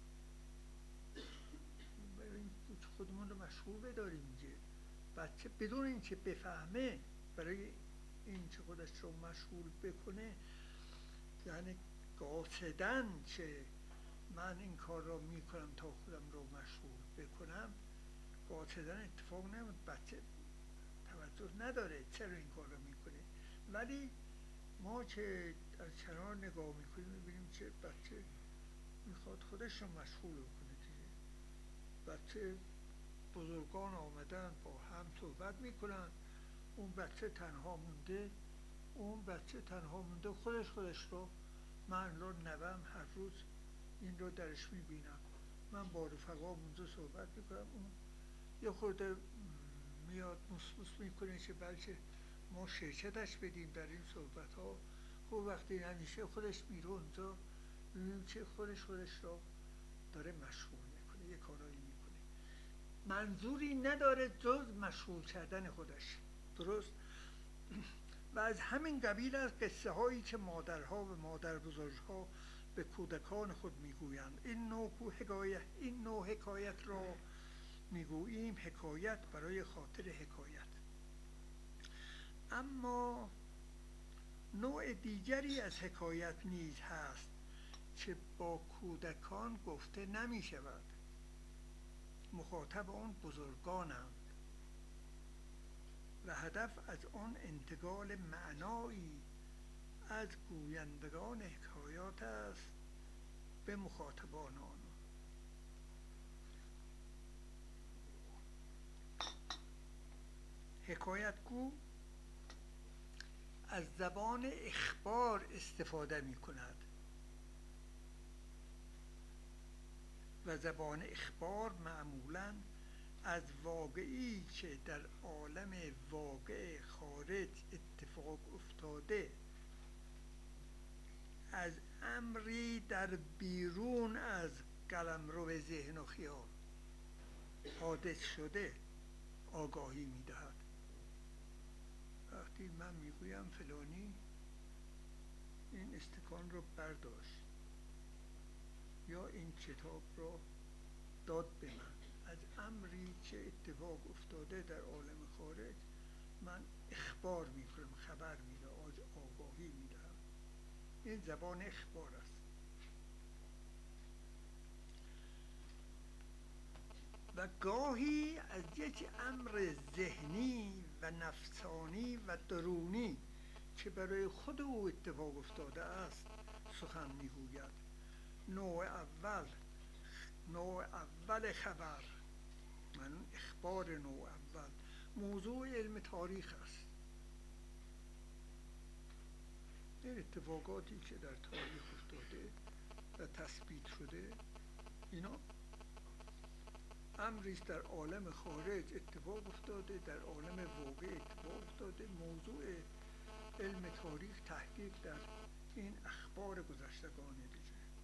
خودمون رو مشغول بداریم دیگه. بچه بدون اینکه بفهمه، برای این که خودش رو مشغول بکنه، یعنی قاصدن که من این کار رو میکنم تا خودم رو مشغول بکنم، قاصدن اتفاق نمید. بچه توجه نداره چرا این کار رو میکنه، ولی ما که از کنار نگاه میکنیم میبینیم که بچه میخواد خودش رو مشغول بکنه دیگه. بچه بزرگان آمدن با هم صحبت میکنن، اون بچه تنها مونده، خودش رو، من رو نوم هر روز این رو درش میبینم، من با رفقا اونجا صحبت میکنم، اون یه خورده میاد موس میکنه که بلکه ما شرکتش بدیم در این صحبت ها. خب وقتی همیشه خودش میره اونجا، میبینیم که خودش رو داره مشغول میکنه، یه کارایی میکنه، منظوری نداره جز مشغول کردن خودش. درست؟ و از همین قبیل از قصه هایی که مادرها و مادر بزرگها به کودکان خود میگویند. این نوع حکایت را میگوییم حکایت برای خاطر حکایت. اما نوع دیگری از حکایت نیز هست که با کودکان گفته نمی شود. مخاطب آن بزرگانند و هدف از آن انتقال معنایی از گویندگان حکایات است به مخاطبان آن. حکایتگو از زبان اخبار استفاده می کند و زبان اخبار معمولاً از واقعی که در عالم واقع خارج اتفاق افتاده، از امری در بیرون از قلمرو ذهن و خیال حادث شده آگاهی می‌دهد. وقتی من میگویم فلانی این استکان رو برداشت یا این کتاب رو داد به من، از امری که اتفاق افتاده در عالم خارج من اخبار میکنم، خبر میدم، آگاهی میدم. این زبان اخبار است. و گاهی از یک امر ذهنی و نفسانی و درونی که برای خود او اتفاق افتاده است سخن میگوید. نوع اول خبر، من اخبار نوع اول، موضوع علم تاریخ است. این اتفاقاتی که در تاریخ افتاده و تثبیت شده، اینا امریست در عالم خارج اتفاق افتاده، در عالم واقع اتفاق افتاده، موضوع علم تاریخ تحقیق در این اخبار گذشتگان دیگه.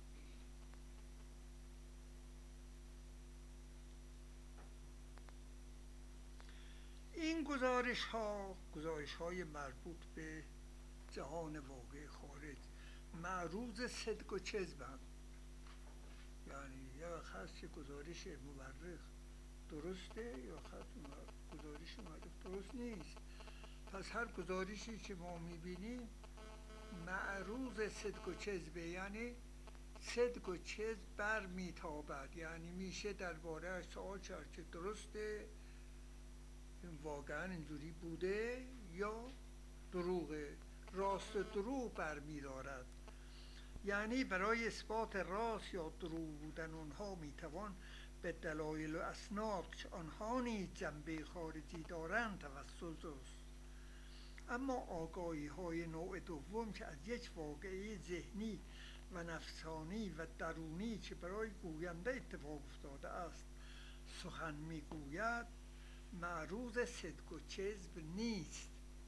این گزارش های مربوط به جهان واقع خارج معروض صدق و کذبند. یعنی یا خط گزارش مورخ درسته یا خط گزارش مورخ درست نیست. پس هر گزارشی که ما میبینیم معروض صدق و کذبه، یعنی صدق و کذب بر میتابد، یعنی میشه درباره سوال کرد که درسته این واقعا اینجوری بوده یا دروغه، راست و دروغ برمی‌دارد. یعنی برای اثبات راست یا دروغ بودن اونها میتوان به دلایل و اسناد که آنها نیز جنبه خارجی دارند توسل است. اما آگاهی های نوع دوم که از یک واقعه ذهنی و نفسانی و درونی که برای گوینده اتفاق افتاده است سخن میگوید معروض صدق و کذب نیست.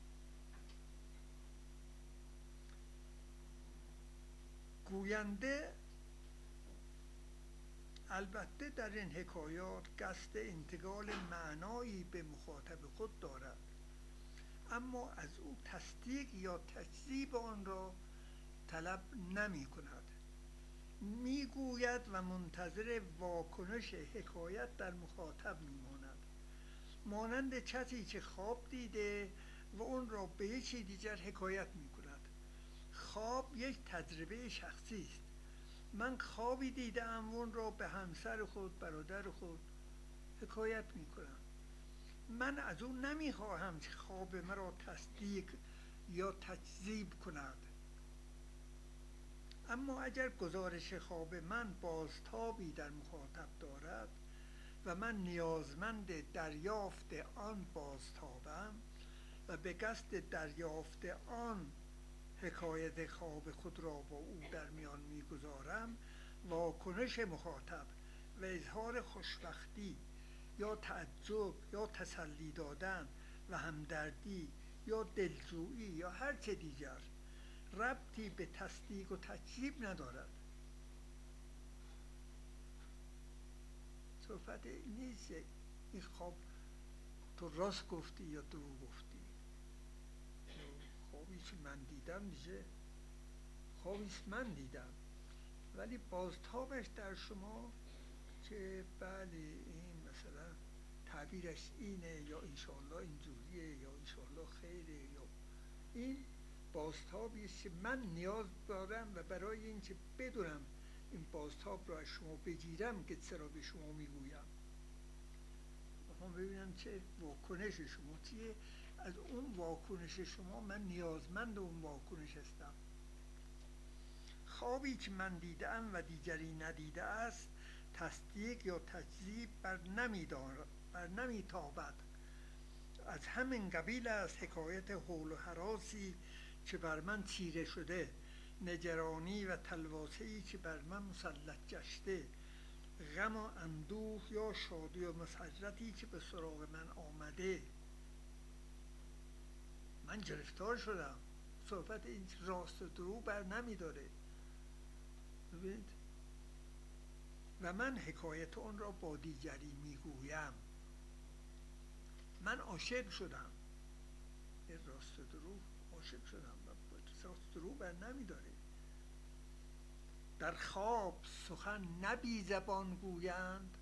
گوینده البته در این حکایات قصد انتقال معنایی به مخاطب خود دارد، اما از او تصدیق یا تکذیب آن را طلب نمی کند. می گوید و منتظر واکنش حکایت در مخاطب می ماند، مانند کسی که خواب دیده و اون را به یکی دیگر حکایت می کند. خواب یک تجربه شخصی است. من خوابی دیدم و اون را به همسر خود، برادر خود حکایت می کنم. من از او نمی خواهم که خواب مرا تصدیق یا تکذیب کند. اما اگر گزارش خواب من بازتابی در مخاطب دارد و من نیازمند دریافت آن بازتابم و به قصد دریافت آن حکایت خواب خود را با او در میان میگذارم، واکنش مخاطب و اظهار خوشبختی یا تعجب یا تسلی دادن و همدردی یا دلجویی یا هر چه دیگر ربطی به تصدیق و تکذیب ندارد. صحبت نیست این خواب تو راست گفتی یا دروغ گفتی. خوابی که من دیدم دیگه خوابی که من دیدم، ولی بازتابش در شما که بله این مثلا تعبیرش اینه یا انشالله اینجوریه یا انشالله خیره، یا این بازتابی است که من نیاز دارم و برای اینکه بدونم این بازتاب را از شما بگیرم که چرا به شما میگویم. میخوام ببینم چه واکنش شما چیه. از اون واکنش شما من نیازمند اون واکنش هستم. خوابی که من دیدم و دیگری ندیده است تصدیق یا تکذیب بر نمیتابد. از همین قبیل است حکایت هول و هراسی که بر من چیره شده، نگرانی و تلواسه‌ای که بر من مسلط گشته، غم و اندوه یا شادی و مسرتی که به سراغ من آمده. من گرفتار شدم. صحبت این راست و دروغ بر نمیداره. ببینید، و من حکایت اون را با دیگری میگویم. من عاشق شدم. این راست و دروغ عاشق شدم و راست و دروغ بر نمیداره. در خواب سخن نبی زبان گویند،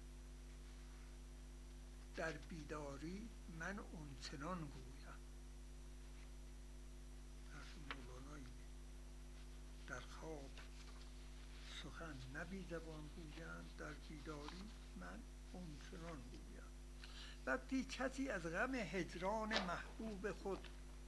در بیداری من اون چنان گویم. در خواب سخن نبی زبان گویند، در بیداری من اون چنان گویم. وقتی کسی از غم هجران محبوب خود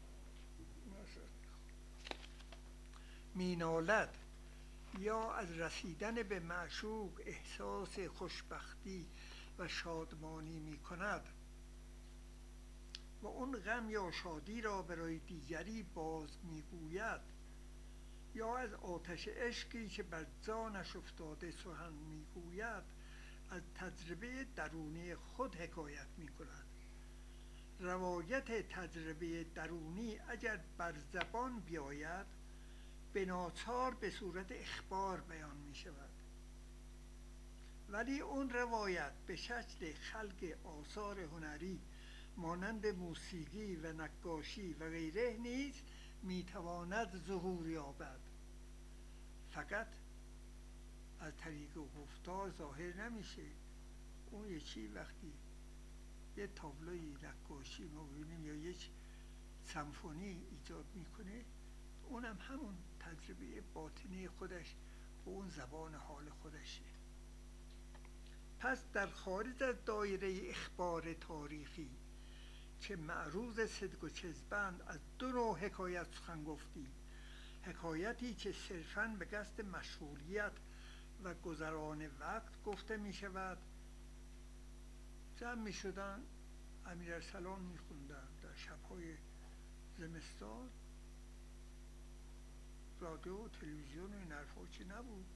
مینالد یا از رسیدن به معشوق احساس خوشبختی و شادمانی می کند و اون غم یا شادی را برای دیگری باز می گوید، یا از آتش عشقی که بر جانش افتاده سخن می گوید، از تجربه درونی خود حکایت می کند روایت تجربه درونی اگر بر زبان بیاید به ناچار به صورت اخبار بیان می شود، ولی اون روایت به شکل خلق آثار هنری مانند موسیقی و نقاشی و غیره نیز میتواند ظهور یابد، فقط از طریق گفتار ظاهر نمیشه. اون یکی وقتی یه تابلوی نقاشی ما ببینیم یا یک سمفونی ایجاد میکنه، اونم همون تجربه باطنی خودش و اون زبان حال خودشه. پس در خارج از دایره اخبار تاریخی که معروض صدق و کذبند، از دو نوع حکایت سخن گفتیم: حکایتی که صرفاً به قصد مشغولیت و گذران وقت گفته می شود. جمع می شدن امیرارسلان می خوندن در شبهای زمستان، رادیو و تلویزیون و این حرفا چی نبود،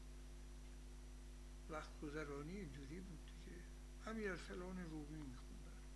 وقت گذرانی اینجوری بود دیگه. امیرارسلان رومی می خوندن.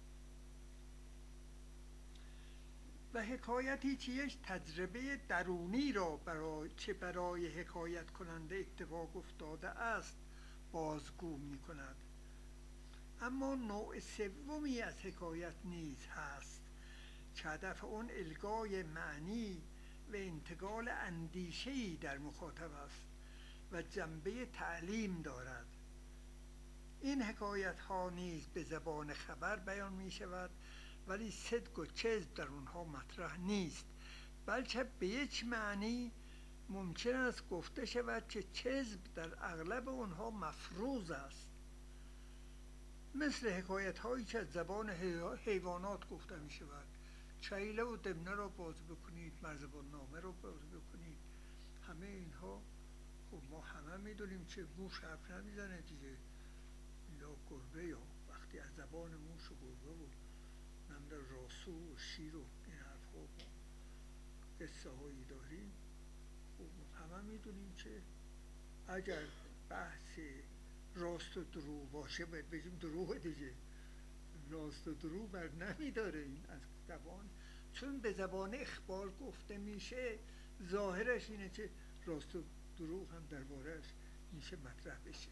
و حکایتی که یک تجربه درونی را برای حکایت کننده اتفاق افتاده است بازگو می کند. اما نوع سومی از حکایت نیز هست که هدف اون القای معنی و انتقال اندیشه‌ای در مخاطب است و جنبه تعلیم دارد. این حکایت ها نیز به زبان خبر بیان می شود، ولی صدق و کذب در اونها مطرح نیست، بلکه به یک معنی ممکن است گفته شود که کذب در اغلب اونها مفروض است، مثل حکایت هایی که از زبان حیوانات گفته می شود: چیله و دمنه را باز بکنید، مرزبان نامه را باز بکنید. همه اینها خب ما همه می دونیم که موش حرف نمیزنه دیگه، یا گربه، یا وقتی از زبان موش و گربه و راسو و شیر و این حرف ها قصه هایی داریم، خب همه می دونیم که اگر بحث راست و دروغ باشه باید بگیم دروغ دیگه. راست و دروغ بر نمی داره این از زبان، چون به زبان اخبار گفته میشه ظاهرش اینه که راست و دروغ هم درباره‌اش میشه مطرح بشه.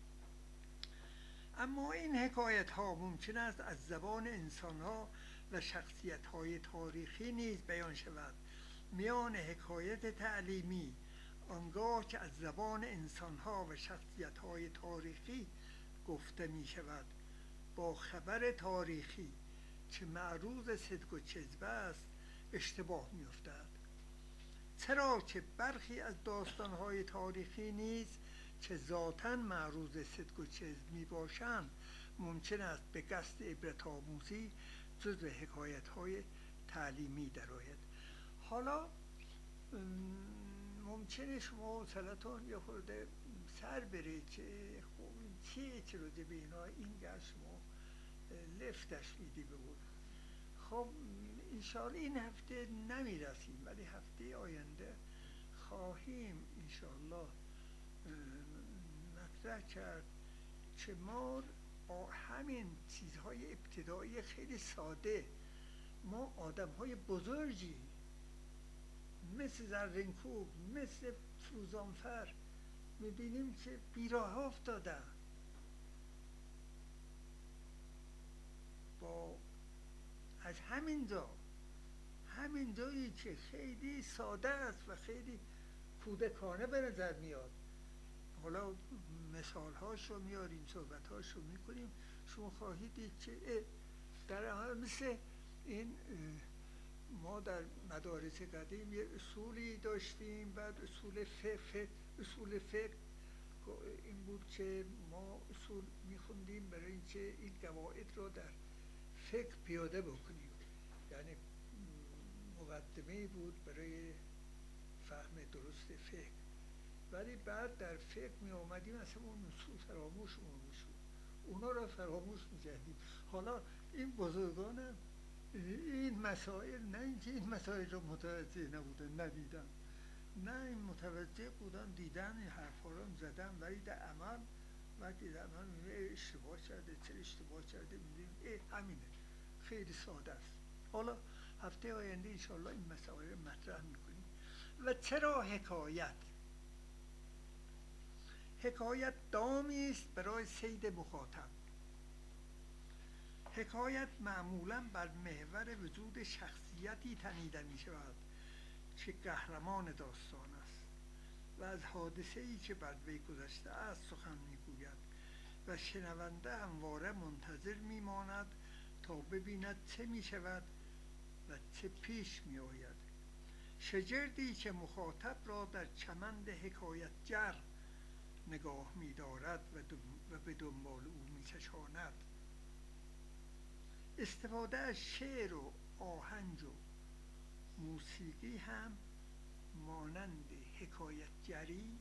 اما این حکایت ها ممکن است از زبان انسان ها و شخصیت های تاریخی نیز بیان شود. میان حکایت تعلیمی آنگاه که از زبان انسان ها و شخصیت های تاریخی گفته می شود با خبر تاریخی که معروض صدق و کذب است اشتباه می افتد، چرا که برخی از داستان‌های تاریخی نیز که ذاتاً معروض صدق و کذب می باشند ممکن است به قصد عبرت آموزی جزو حکایت‌های تعلیمی درآید. حالا ممکنه شما حوصلتون یه خورده سر بره که خب این چیه که راجع به اینا اینقدر شما لفتش میدی به بود. خب انشاءالله این هفته نمیرسیم، ولی هفته آینده خواهیم انشاءالله مطرح کرد که ما با همین چیزهای ابتدایی خیلی ساده، ما آدمهای بزرگی مثل زرینکوب، مثل فروزانفر میبینیم که بیراه افتادن، با از همین جایی که خیلی ساده است و خیلی کودکانه به نظر میاد. حالا مثال هاش رو میاریم، صحبت هاش رو میکنیم، شما خواهید دید که در مثل این ما در مدارس قدیم یه اصولی داشتیم، بعد اصول فقه این بود که ما اصول میخوندیم برای اینکه این قواعد رو در فقه پیاده بکنیم، یعنی مقدمه بود برای فهم درست فقه. ولی بعد در فقه می آمدیم اصلا اون اصول فراموشمون میشد، اونا رو فراموش میکردیم. حالا این بزرگان هم این مسائل، نه اینکه این مسائل رو متوجه نبودن ندیدن، نه این متوجه بودن دیدن این حرفا رو زدن، ولی در عمل وقتی در عمل میبینیم اشتباه کرده، چه اشتباه کرده، میبینیم همینه، خیلی ساده است. حالا هفته آینده انشاءالله این مسائل مطرح میکنیم. و چرا حکایت؟ حکایت دامی است برای صید مخاطب. حکایت معمولا بر محور وجود شخصیتی تنیده می شود که قهرمان داستان است و از حادثه‌ای که بر وی گذشته است سخن میگوید و شنونده همواره منتظر میماند تا ببیند چه می شود و چه پیش می آید. شگردی که مخاطب را در کمند حکایتگر نگاه می دارد و به دنبال او می چشاند. استفاده از شعر و آهنگ و موسیقی هم مانند حکایتگری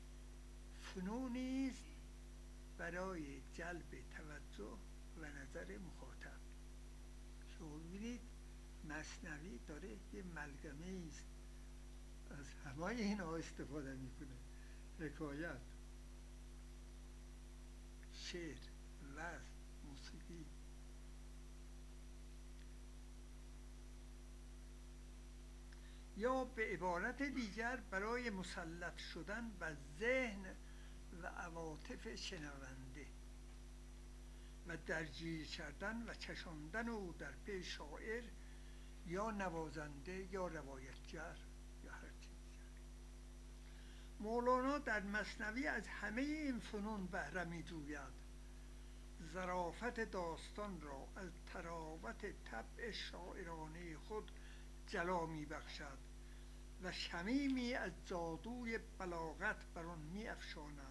فنونی است برای جلب توجه و نظر مخاطب. شما ببینید مثنوی داره یه ملگمه است از همه اینا استفاده میکنه: حکایت، شعر، وعظ، موسیقی. یا به عبارت دیگر برای مسلط شدن و ذهن و عواطف شنونده و درگیر کردن و چشاندن او در پی شاعر یا نوازنده یا روایتگر یا هر چیز دیگر. مولانا در مثنوی از همه این فنون بهره می‌جوید. ظرافت داستان را از طراوت طبع شاعرانه خود جلا می‌بخشد و شمیمی از جادوی بلاغت بر آن می‌افشاند.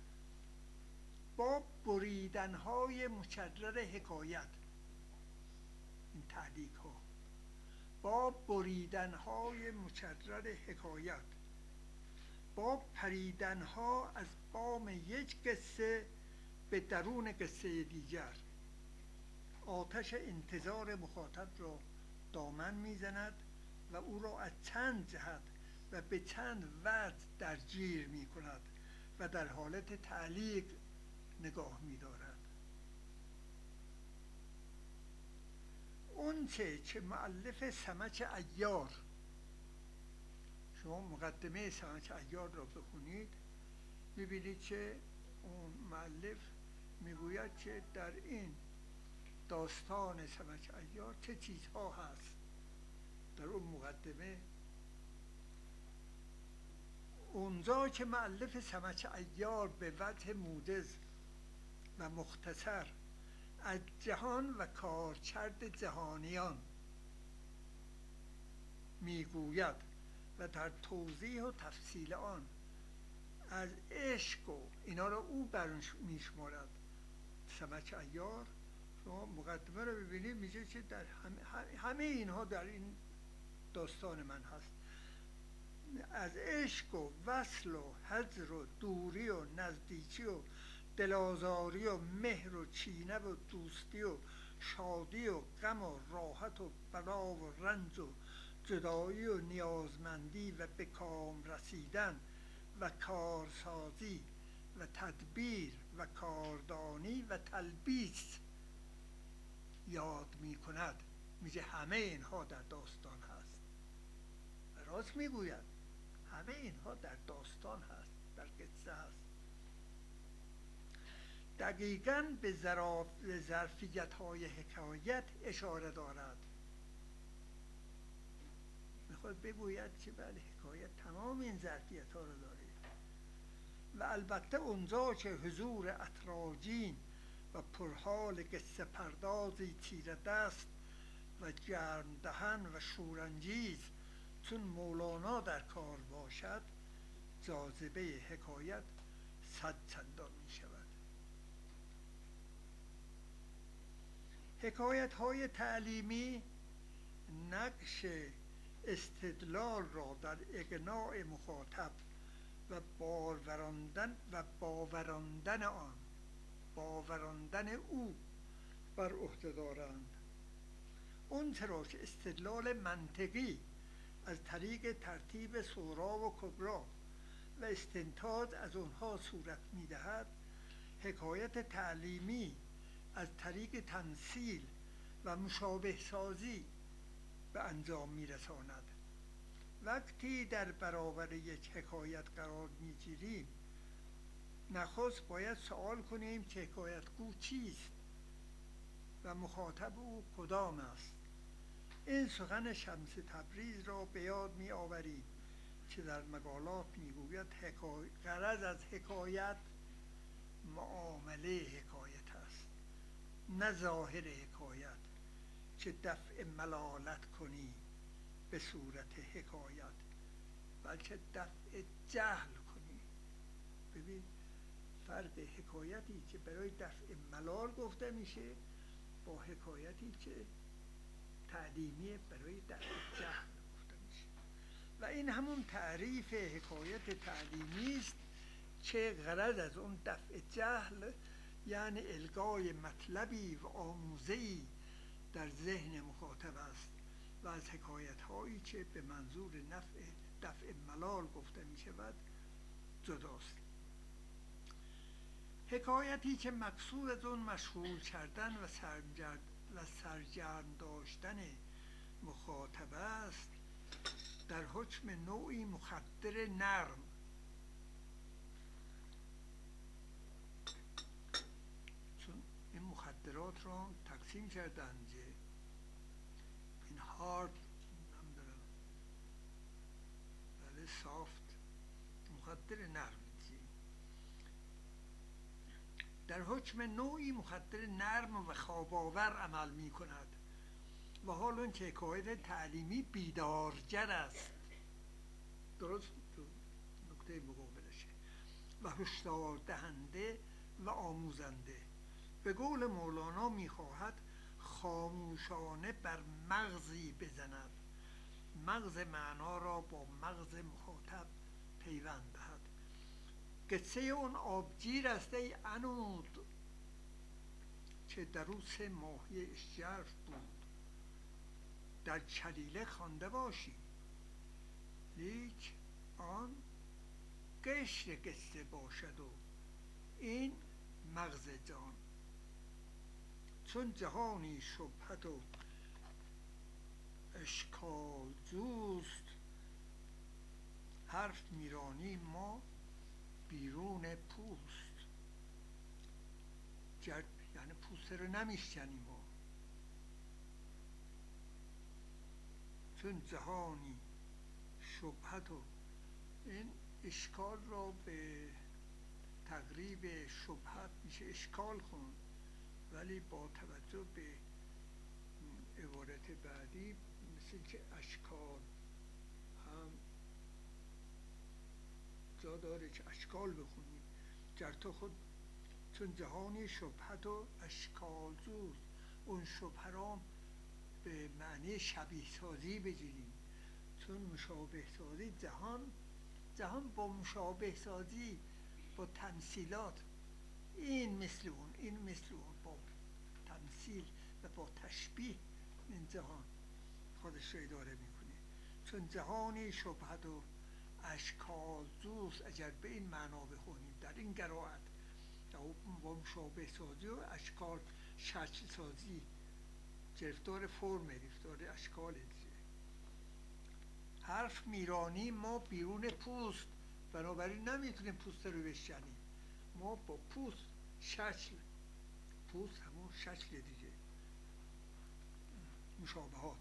با بریدن‌های مکرر حکایت، این تعلیق‌ها، با بریدن‌های مکرر حکایت، با پریدن‌ها از بام یک قصه به درون قصه دیگر، آتش انتظار مخاطب را دامن می‌زند و او را از چند جهت و به چند وجه درگیر می‌کند و در حالت تعلیق نگاه می‌دارد. اون که مؤلف سمک عیار، شما مقدمه سمک عیار را بخونید می‌بینید که اون مؤلف میگوید که در این داستان سمک عیار چه چیزها هست. در اون مقدمه اونجا که مؤلف سمک عیار به وجه موجز و مختصر از جهان و کارکرد جهانیان میگوید و در توضیح و تفصیل آن از عشق و اینا را او برش میشمارد. سمک عیار، شما مقدمه رو ببینید میگه که در همه اینها در این داستان من هست. از عشق و وصل و هجر و دوری و نزدیکی و دلازاری و مهر و کینه و دوستی و شادی و غم و راحت و بلا و رنج و جدایی و نیازمندی و به کام رسیدن و کارسازی و تدبیر و کاردانی و تلبیس یاد می کند. میگه همه اینها در داستان هست. راست میگوید، همه اینها در داستان هست، در قصه هست. دقیقاً به ظرفیت‌های حکایت اشاره دارد. میخواد بگوید که بله، حکایت تمام این ظرفیت‌ها رو داره. و البته اونجا که حضور اطراجین و پرحال قصه پردازی تیره دست و گرم دهن و شورانگیز چون مولانا در کار باشد، جاذبه حکایت 100 چندان می شود. حکایت‌های تعلیمی نقش استدلال را در اقناع مخاطب و باوراندن او بر عهده دارند. اون چرا که استدلال منطقی از طریق ترتیب صغرا و کبرا و استنتاج از آنها صورت می‌دهد، حکایت تعلیمی از طریق تمثیل و مشابه سازی به انجام میرساند. وقتی در برابر یک حکایت قرار میگیریم، نخست باید سوال کنیم که حکایتگو چیست و مخاطب او کدام است. این سخن شمس تبریز را به یاد می آوریم که در مقالات می گوید غرض از حکایت معامله حکایت است، نه ظاهر حکایت که دفع ملالت کنی به صورت حکایت، بلکه دفع جهل کنی. ببین فرق حکایتی که برای دفع ملال گفته میشه با حکایتی که تعلیمی برای دفع جهل گفته میشه. و این همون تعریف حکایت تعلیمی است که غرض از اون دفع جهل یعنی القای مطلبی و آموزه‌ای در ذهن مخاطب است و از حکایت هایی که به منظور دفع ملال گفته می شود جداست. حکایتی که مقصود از اون مشغول کردن و سرگرم داشتن مخاطب است، در حکم نوعی مخدر نرم چون این مخدرات را تقسیم کردن که این هارد نمیدونم ولی سافت، مخدر نرم، در حکم نوعی مخدر نرم و خواب‌آور عمل می کند و حال اون که حکایت تعلیمی بیدارگر است، درست تو نکته مقابلشه، و هشدار دهنده و آموزنده. به قول مولانا میخواهد خاموشانه بر مغزی بزند، مغز معنا را با مغز مخاطب پیوند دهد. قصه اون آبگیر است ای عنود که در او 3 ماهی اشجرف بود، در کلیله خوانده باشی لیک آن قشر قصه باشد و این مغز جان. چون جهانی شبهت و اشکال جوست، حرف میرانی ما بیرون پوست. یعنی پوست رو نمیشکنیم ما. چون جهانی شبهت و این اشکال را به تقریب شبهت میشه اشکال خون، ولی با توجه به عبارت بعدی مثل که اشکال هم جا داره که اشکال بخونیم. گر تو خود چون جهانی شبهت و اشکال جوست، اون شبهه را به معنی شبیه سازی بگیریم، چون مشابه سازی جهان با مشابه سازی با تمثیلات این مثل اون این مثل اون، با تمثیل و با تشبیه این جهان خودش رو اداره میکنه. چون جهانی شبهت و اشکال جوست، اگر به این معنا بخونیم در این قرائت با مشابه سازی و اشکال شکل سازی گرفتار فرم گرفتار اشکال دیگه. حرف میرانی ما بیرون پوست، بنابراین نمیتونیم پوست رو بشکنیم. ما با پوست شکل، پوست همون شکل دیگه، مشابهات.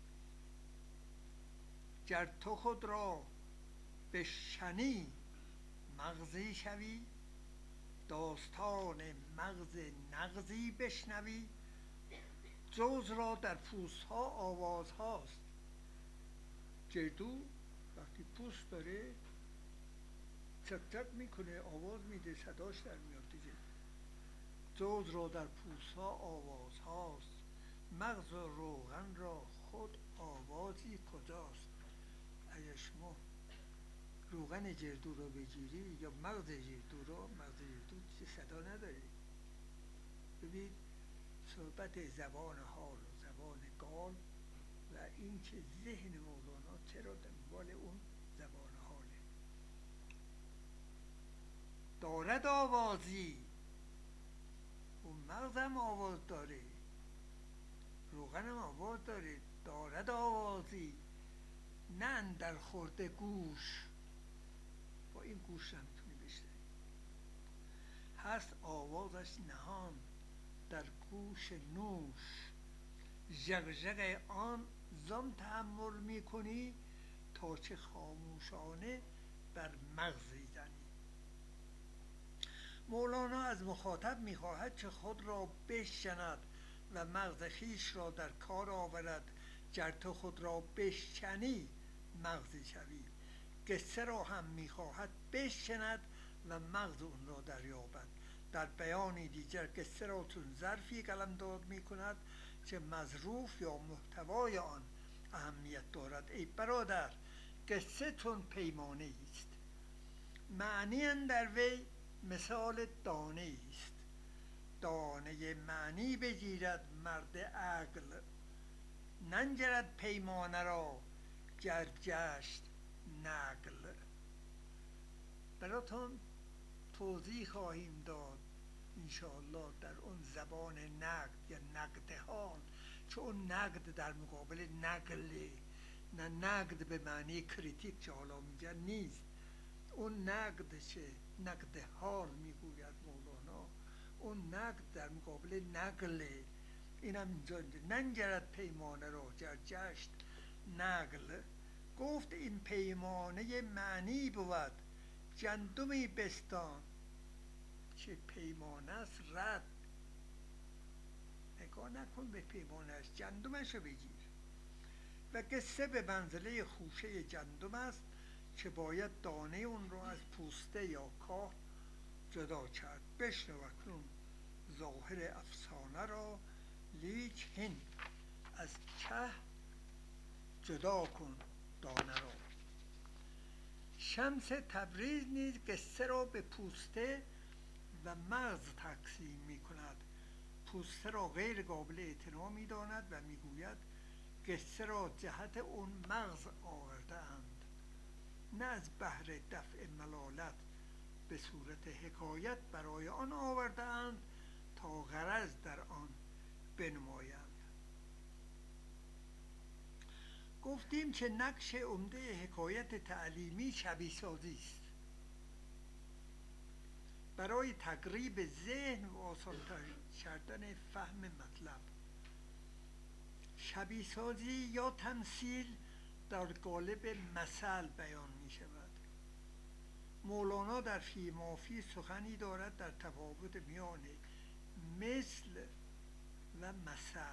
گر تو خود را بشکنی مغزی شوی، داستان مغز نغزی بشنوی. جوز را در پوست ها آواز هاست. گردو وقتی پوست داره چک چک میکنه، آواز میده، صداش در میاد دیگه. جوز را در پوست ها آواز هاست، مغز و روغن را خود آوازی کجاست. اگر شما روغن جردو رو بگیری یا مغز جردو رو، مغز جردو چه صدا نداره. ببین صحبت زبان حال و زبان قال و این که ذهن مولانا چرا دنبال اون زبان حاله. دارد آوازی، اون مغزم آواز داره، روغنم آواز داره، دارد آوازی نه اندر خورده گوش. با این گوش هم میتونی بشنوی. هست آوازش نهان در گوش نوش، ژغژغ آن زان تحمل میکنی تا چه خاموشانه بر مغزی زنی. مولانا از مخاطب میخواهد که خود را بشکند و مغز خویش را در کار آورد. گر تو خود را بشکنی مغزی شوی. قصه را هم میخواهد بشکند و مغز اون را دریابد. در بیانی دیگر قصه را چون ظرفی قلمداد میکند که مظروف یا محتوای آن اهمیت دارد. ای برادر، قصه چون پیمانه است، معنی اندر وی مثال دانه است. دانه معنی بگیرد مرد عقل، ننگرد پیمانه را گر گشت نقل. براتون توضیح خواهیم داد انشاءالله در اون زبان نقد یا نقد حال، چون اون نقد در مقابل نقله، نه نقد به معنی کریتیک که حالا میگن نیست. اون نقد چه نقد حال میگوید مولانا، اون نقد در مقابل نقله. اینم اینجا ننگرد پیمانه را گر گشت نقل. گفت این پیمانه معنی بود گندمی بستان، چه پیمانه است رد. نگاه نکن به پیمانهش، گندمش رو بگیر. و قصه به منزله خوشه گندم است که باید دانه اون رو از پوسته یا کاه جدا کرد. بشنو اکنون ظاهر افسانه را، لیک هین از که جدا کن دانه را. شمس تبریز نیز قصه را به پوسته و مغز تقسیم می کند. پوسته را غیر قابل اعتنا می داند و می گوید قصه را جهت اون مغز آورده اند، نه از بهر دفع ملالت به صورت حکایت برای آن آورده اند تا غرض در آن بنمایند. گفتیم که نقش عمده حکایت تعلیمی شبیه سازی است. برای تقریب ذهن و آسان‌تر کردن فهم مطلب، شبیه سازی یا تمثیل در قالب مثل بیان می شود. مولانا در فی مافی سخنی دارد در تفاوت میان مثل و مثل،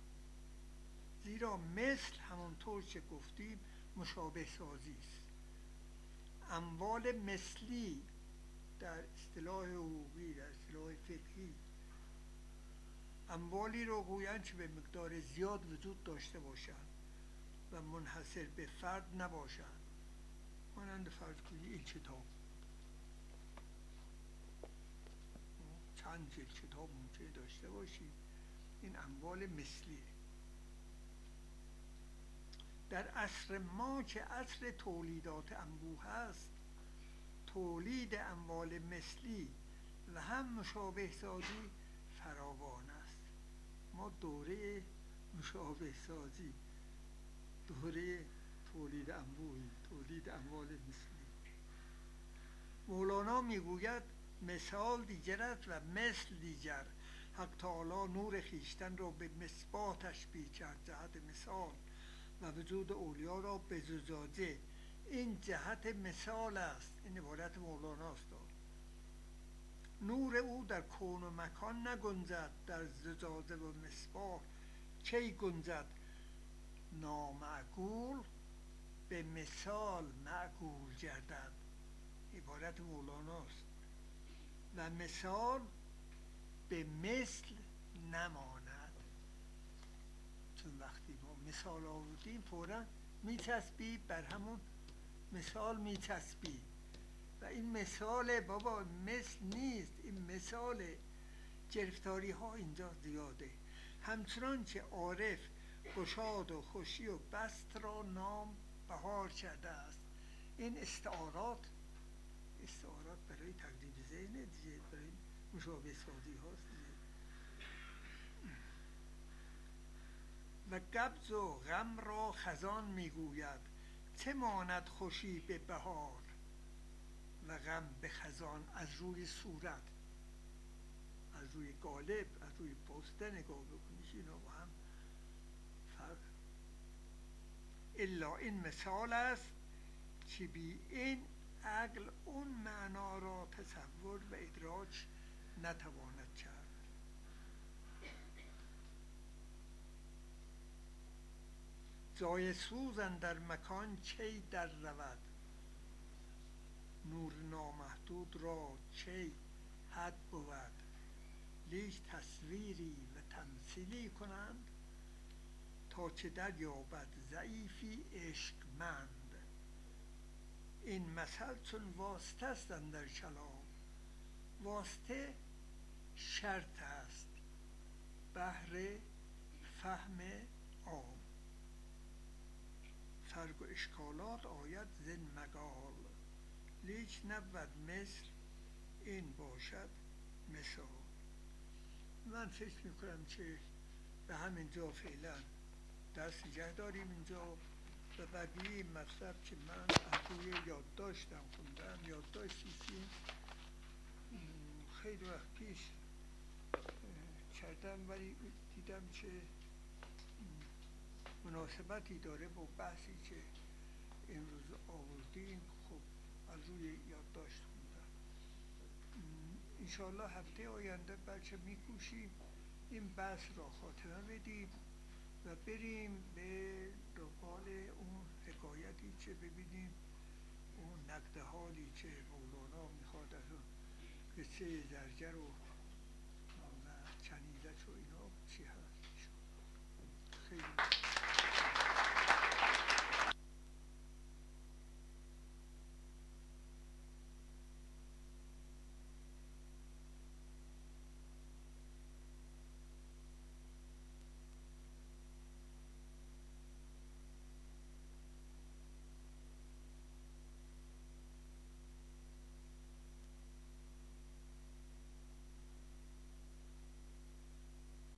زیرا مثل همانطور که گفتیم مشابه سازی است. اموال مثلی در اصطلاح حقوقی، در اصطلاح فقهی، اموالی رو گویند که به مقدار زیاد وجود داشته باشند و منحصر به فرد نباشند. مانند فرض کنید این کتاب، چند جلد کتاب ممکنه داشته باشید، این اموال مثلیه. در عصر ما که عصر تولیدات انبوه است، تولید اموال مثلی و هم مشابه سازی فراوان است. ما دوره مشابه سازی، دوره تولید انبوهی، تولید اموال مثلی. مولانا میگوید مثال دیگر است و مثل دیگر. حق تعالی نور خویشتن را به مصباح تشبیه کرد جهت مثال و وجود اولیا را به زجاجه. این جهت مثال است. این عبارت مولاناست. نور او در کون و مکان نگنجد، در زجاجه و مصباح کی گنجد. نامعقول به مثال معقول گردد. عبارت مولاناست. و مثال به مثل نماند. چون وقتی ما مثال آوردیم فوراً میچسبی بر همون مثال میچسبی و این مثال بابا مثل نیست، این مثال. گرفتاری ها اینجا زیاده. همچنان که عارف گشاد و خوشی و بست را نام بهار کرده است. این استعارات برای تقریب ذهن دیگه، برای مشابه سازی هاست دیگه. و قبض و غم را خزان میگوید. چه ماند خوشی به بهار و غم به خزان. از روی صورت، از روی قالب، از روی پوسته نگاه بکنیش اینا با هم فرق. الا این مثال است که بی این عقل اون معنا را تصور و ادراک نتواند کرد. جای سوز اندر مکان کی در رود، نور نامحدود را کی حد بود. لیک تصویری و تمثیلی کنند تا چه دریابد ضعیفی عشقمند. این مثل چون واسطه است اندر کلام، واسطه شرط است بهر فهم عام. فرق و اشکالات آید زین مقال، لیک نبود مثل این باشد مثال. من فکر میکنم که به همینجا فعلا دست نگه داریم اینجا و بقیه مطلب که من از روی یادداشتم خوندم، یادداشتی که خیلی وقت پیش کردم ولی دیدم که مناسبتی داره با بحثی که امروز آوردیم. خب از روی یادداشت خوندم. انشاءالله هفته آینده بچه میکوشیم این بحث را خاتمه بدیم و بریم به دنبال اون حکایتی که ببینیم اون نقد حالی که مولانا میخواد از اون قصه زرگر و کنیزک و اینا چی هست. خیلی